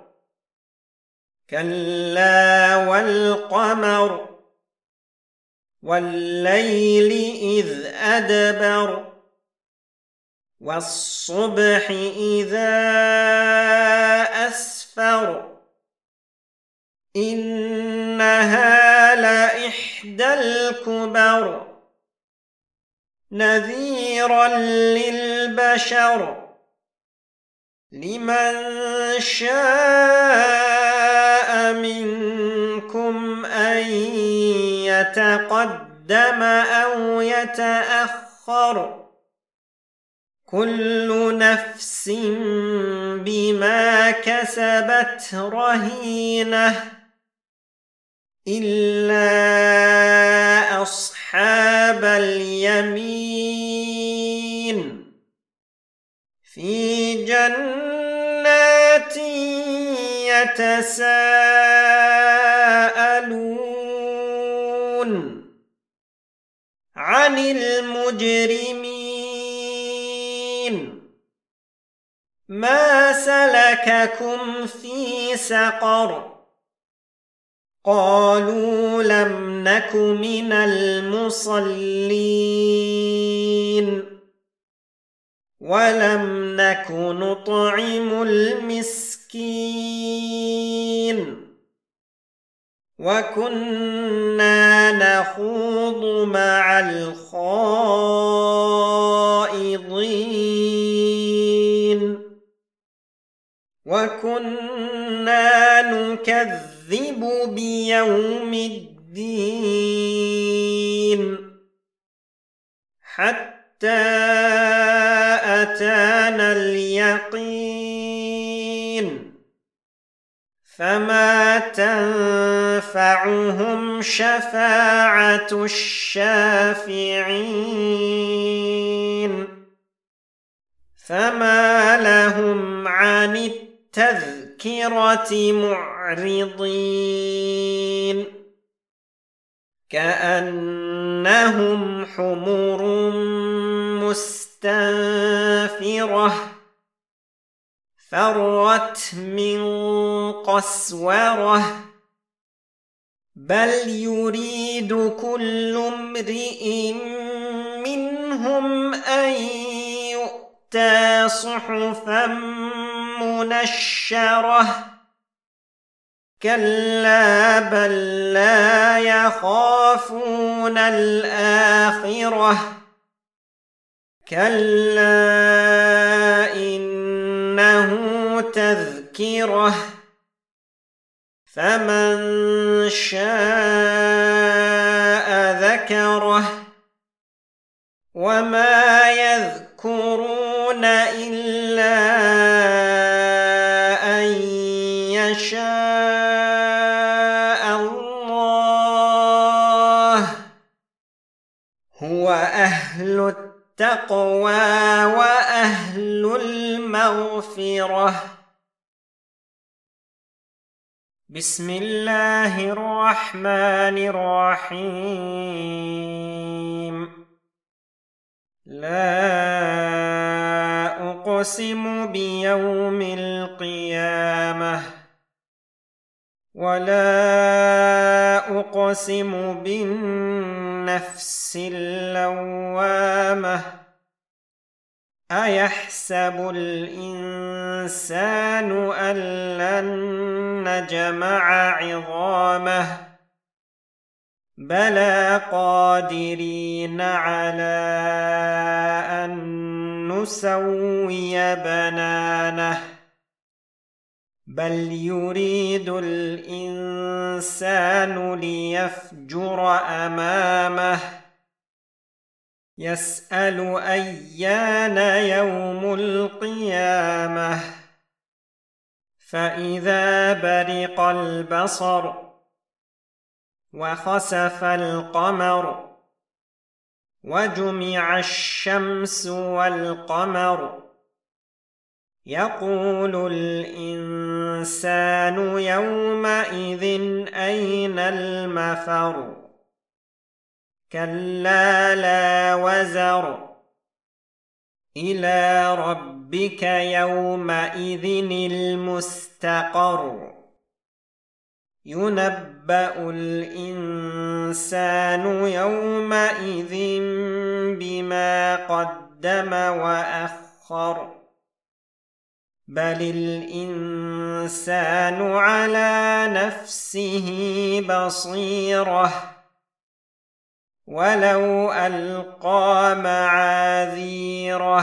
S1: كلا والقمر والليل إذ أدبر والصبح إذا أسفر إنها لإحدى الكبر نذيرا للبشر لمن شاء منكم أن يتقدم أو يتأخر كل نفس بما كسبت رهينة إلا أصحاب اليمين في جنات يتساءلون عن المجرمين ما سلككم في سقر قالوا لم نك من المصلين ولم نك نطعم المسكين وكنا نخوض مع الخائضين وكنا نكذب بيوم الدين حتى أتانا اليقين فما تنفعهم شفاعة الشافعين فما لهم عن التذكرة معرضين كأنهم حمر مستنفرة فرت من قسورة بل يريد كل امرئ منهم أن يؤتى صحفا منشرة كلا بل لا يخافون الآخرة كلا إنه تذكرة فمن شاء ذكره وما يذكرون إلا أن يشاء الله هو أهل التقوى وأهل المغفرة. بسم الله الرحمن الرحيم لا أقسم بيوم القيامة ولا أقسم بالنفس اللوامة أيحسب الإنسان أن لن نجمع عظامه بلى قادرين على أن نسوي بنانه بل يريد الإنسان ليفجر أمامه يسأل أيان يوم القيامة فإذا برق البصر وخسف القمر وجمع الشمس والقمر يقول الإنسان يومئذ أين المفر كلا لا وزر إلى ربك يومئذ المستقر ينبأ الإنسان يومئذ بما قدم وأخر بل الإنسان على نفسه بصيرة ولو ألقى معاذيره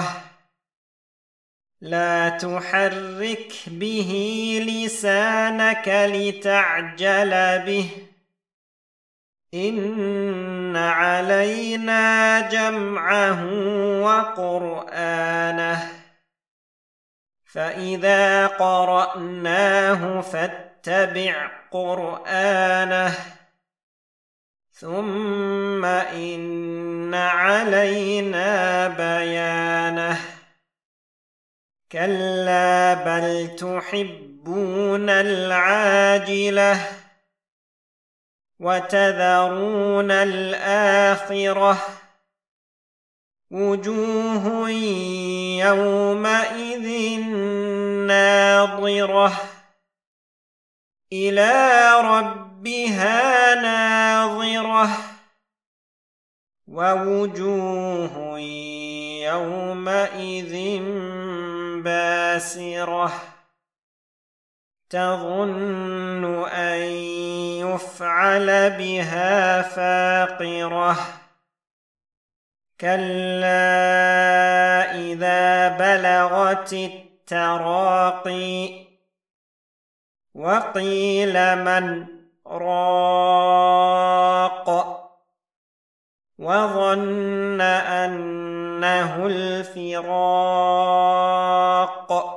S1: لا تحرك به لسانك لتعجل به إن علينا جمعه وقرآنه فإذا قرأناه فاتبع قرآنه ثم إن علينا بيانه كلا بل تحبون العاجلة وتذرون الآخرة وجوه يومئذ ناظرة إلى ربها ناظرة ووجوه يومئذ باسرة تظن أن يفعل بها فاقرة كلا إذا بلغت التراقي وقيل من راق وظن أنه الفراق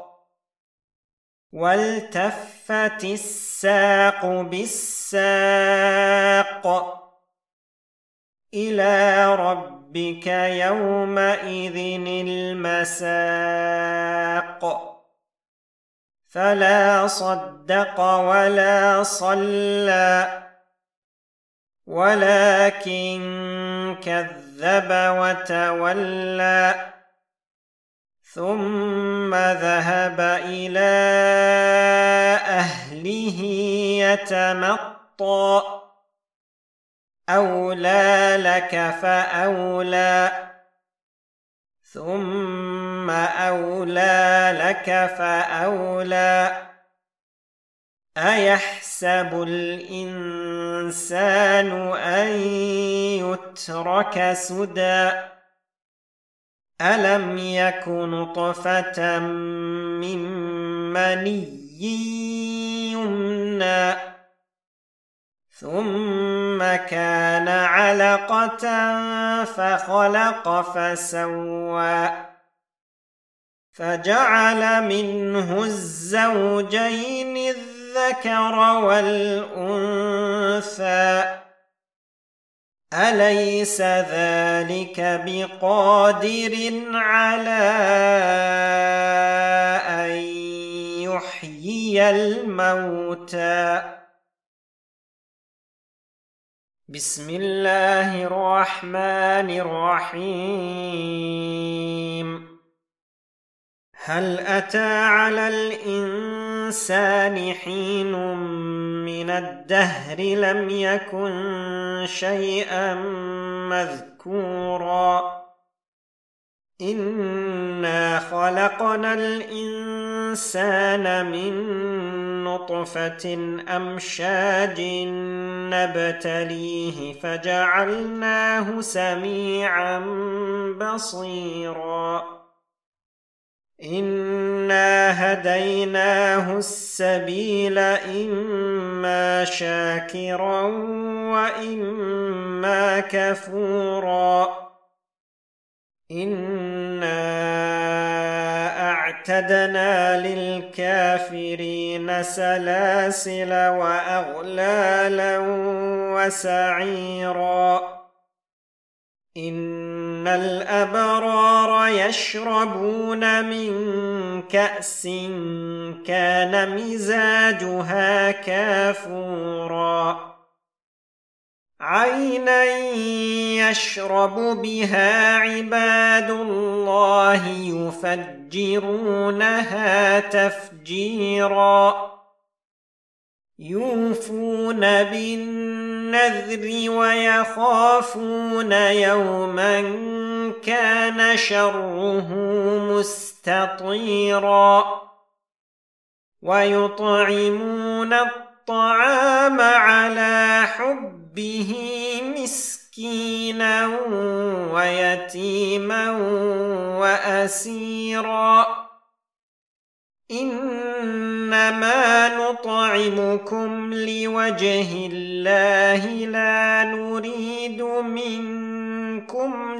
S1: والتفت الساق بالساق إلى ربك يومئذ المساق فلا صدق ولا صلى ولكن كذب وتولى ثم ذهب إلى أهله يتمطى أولى لك فأولى ثم أولى لك فأولى أيحسب الإنسان أن يترك سدى ألم يك نطفة من مني يمنى ثم كان علقة فخلق فسوى فجعل منه الزوجين الذكر والأنثى أليس ذلك بقادر على أن يحيي الموتى بسم الله الرحمن الرحيم هل أتى على الإنسان حين من الدهر لم يكن شيئا مذكورا إنا خلقنا الإنسان من نطفة أمشاج نبتليه فجعلناه سميعا بصيرا إنا هديناه السبيل إما شاكرا وإما كفورا إنا أعتدنا للكافرين سلاسل وأغلالا وسعيرا إن الأبرار يشربون من كأس كان مزاجها كافورا عينا يشرب بها عباد الله يفجرونها تفجيرا يوفون بالنذر ويخافون يوما كان شره مستطيرا ويطعمون الطعام على حبه مسكينا ويتيما وأسيرا إنما نطعمكم لوجه الله لا نريد منكم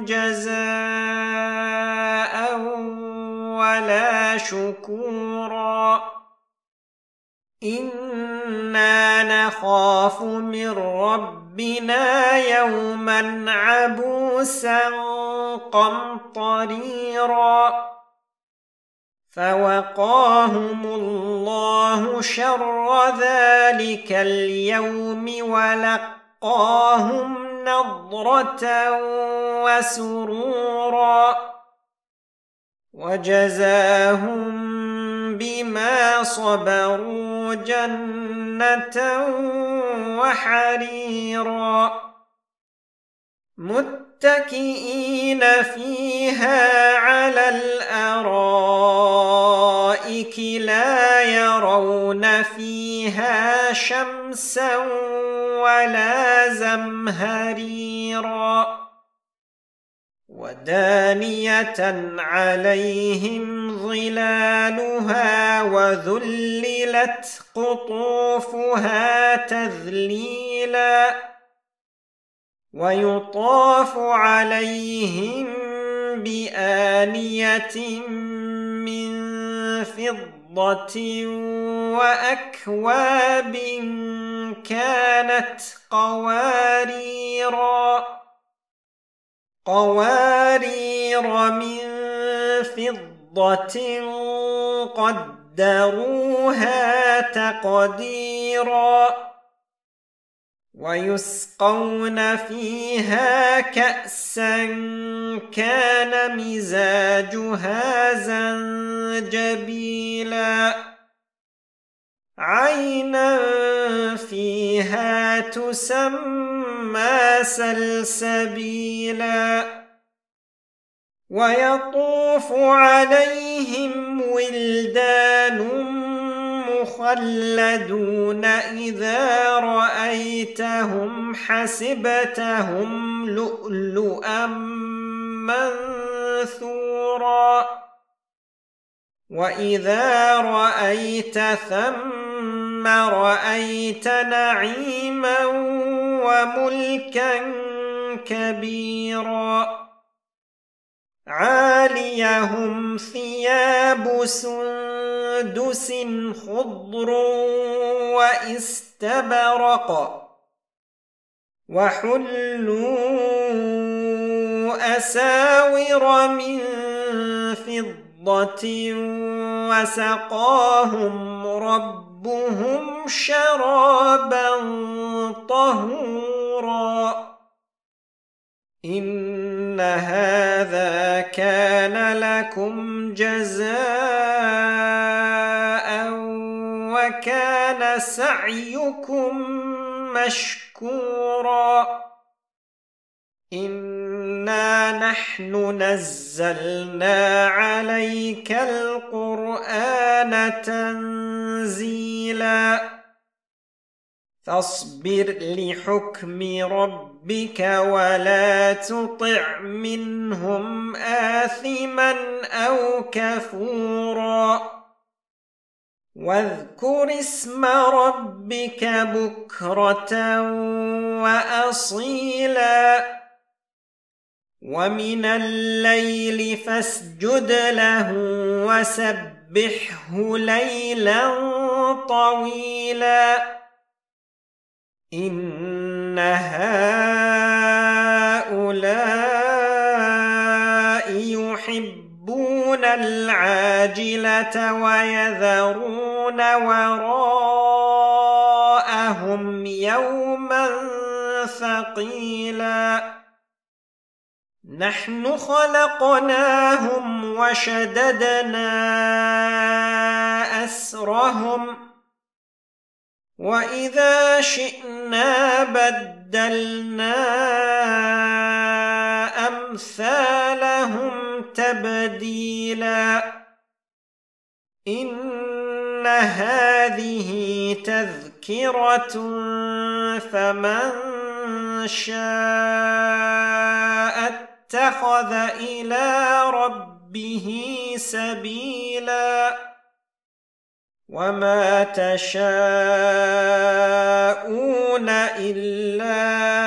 S1: جزاء ولا شكورا إنا نخاف من ربنا يوما عبوسا قمطريرا فوقاهم الله شر ذلك اليوم ولقاهم نضرة وسرورا وجزاهم بما صبروا جنة وحريرا متكئين فيها على الأرائك لا يرون فيها شمسا ولا زمهريرا ودانية عليهم ظلالها وذللت قطوفها تذليلا ويطاف عليهم بآنية من فضة وأكواب كانت قواريرا قوارير من فضة قدروها تقديرا ويسقون فيها كأسا كان مزاجها زنجبيلا عينا فيها تسمى سلسبيلا ويطوف عليهم ولدان مخلدون إذا رأيتهم حسبتهم لؤلؤا منثورا وإذا رأيت ثم رأيت نعيما وملكا كبيرا عاليهم ثياب سندس خضر واستبرق وحلوا أساور من فضة وسقاهم ربهم شرابا طهورا إن هذا كان لكم جزاء وكان سعيكم مشكورا إنا نحن نزلنا عليك القرآن تنزيلا فاصبر لحكم ربك ولا تطع منهم آثما أو كفورا واذكر اسم ربك بكرة وأصيلا ومن الليل فاسجد له وسبحه ليلا طويلا إن هؤلاء يحبون العاجلة ويذرون وراءهم يوما ثقيلا نحن خلقناهم وشددنا أسرهم وإذا شئنا بدلنا أمثالهم تبديلا إن هذه تذكرة فمن شاء اتخذ إلى ربه سبيلا وما تشاءون إلا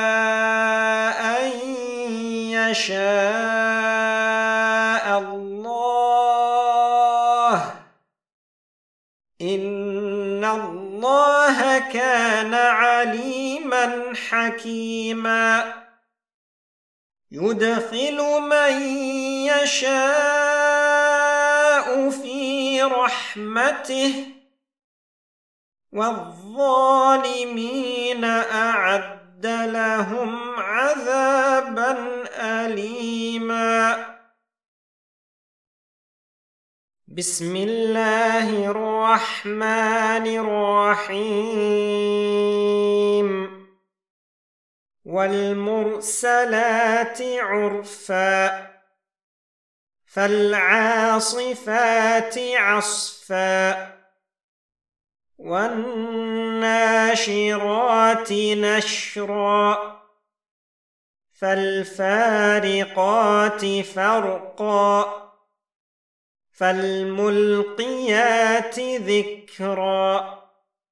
S1: أن يشاء الله إن الله كان عليما حكيما يدخل من يشاء في رحمته والظالمين أعد لهم عذابا أليما بسم الله الرحمن الرحيم والمرسلات عرفا فالعاصفات عصفا والناشرات نشرا فالفارقات فرقا فالملقيات ذكرا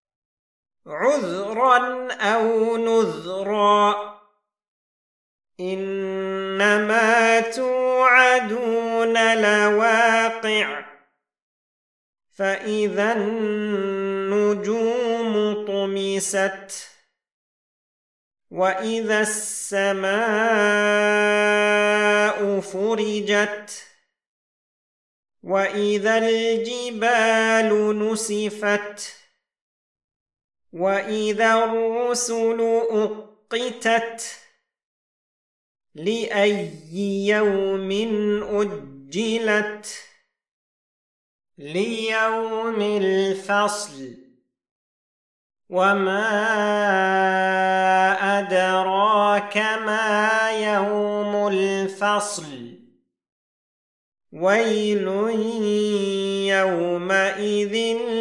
S1: عذرا أو نذرا إنما توعدون لواقع فإذا النجوم طمست وإذا السماء فرجت وإذا الجبال نسفت وإذا الرسل أقتت لأي يوم أجلت ليوم الفصل وما أدراك ما يوم الفصل ويل يومئذ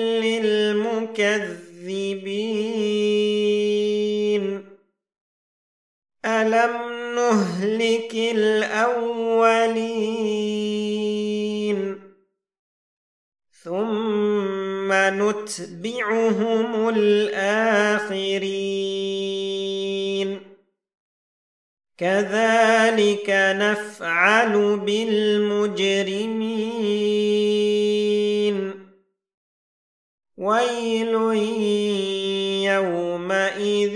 S1: للمكذبين ألم نهلك الأولين ثم نتبعهم الآخرين كذلك نفعل بالمجرمين ويل يومئذ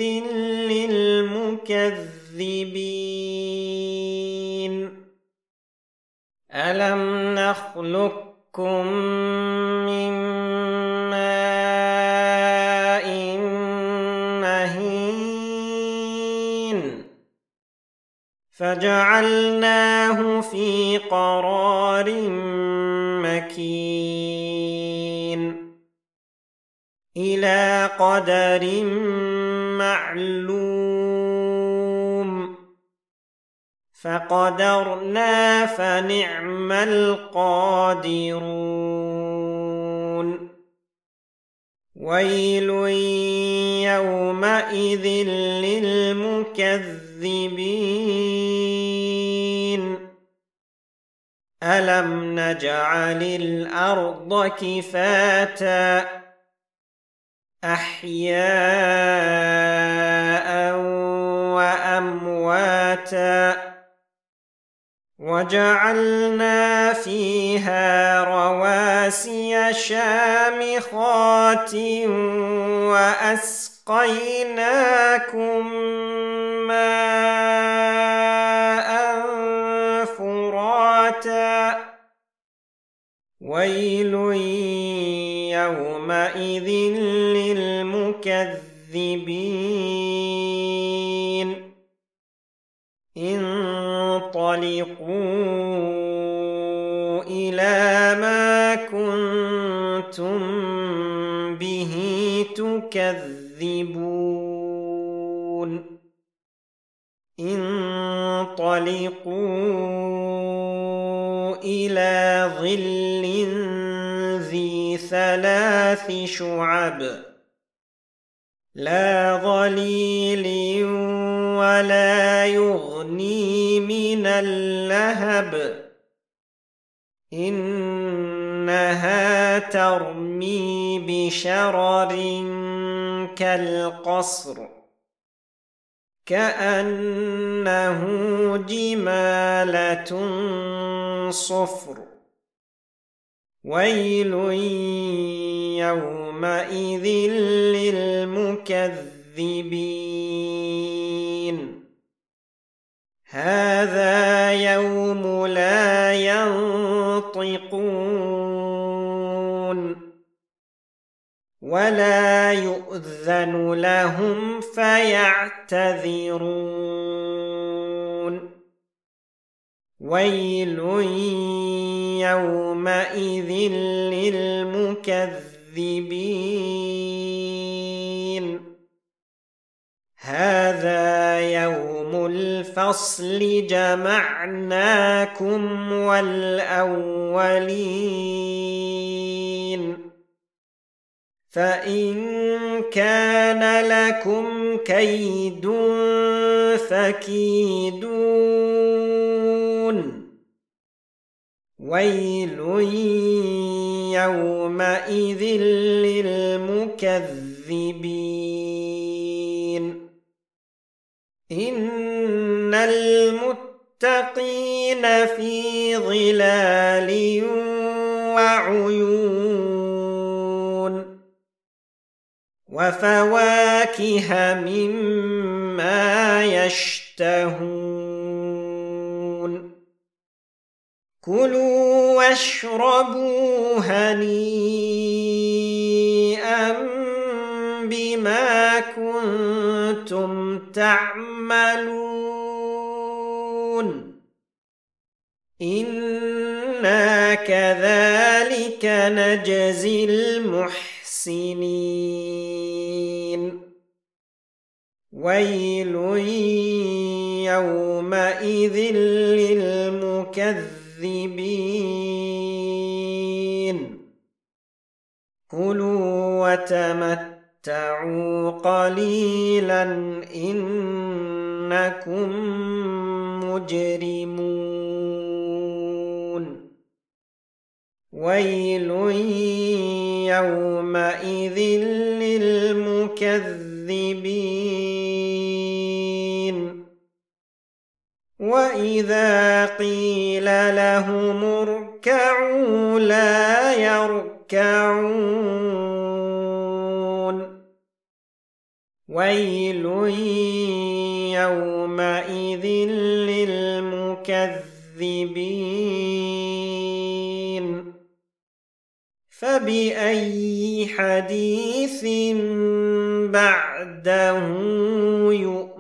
S1: للمكذبين ألم نخلقكم من ماء مهين فجعلناه في قرار مكين إلى قدر معلوم فقدرنا فنعم القادرون ويل يومئذ للمكذبين ألم نجعل الأرض كفاتا أحياء وأمواتا وجعلنا فيها رواسي شامخات وأسقيناكم ماء فراتا ويل يومئذ للمكذبين انطلقوا إلى ما كنتم به تكذبون انطلقوا إلى ظل ذي ثلاث شعب لا ظليل ولا يغني من اللهب إنها ترمي بشرر كالقصر كأنه جمالة صفر ويل يومئذ للمكذبين هذا يوم لا ينطقون ولا يؤذن لهم فيعتذرون ويل يومئذ للمكذبين هذا يوم الفصل جمعناكم والأولين فإن كان لكم كيد فكيدون ويل يومئذ للمكذبين إن المتقين في ظلال وعيون وفواكه مما يشتهون كلوا واشربوا هنيئا بما كنتم تعملون إنا كذلك نجزي المحسنين ويل يومئذ للمكذبين كلوا وتمتعوا قليلا إنكم مجرمون ويل يومئذ للمكذبين وإذا قيل لهم اركعوا لا يركعون ويل يومئذ للمكذبين فبأي حديث بعده يؤمنون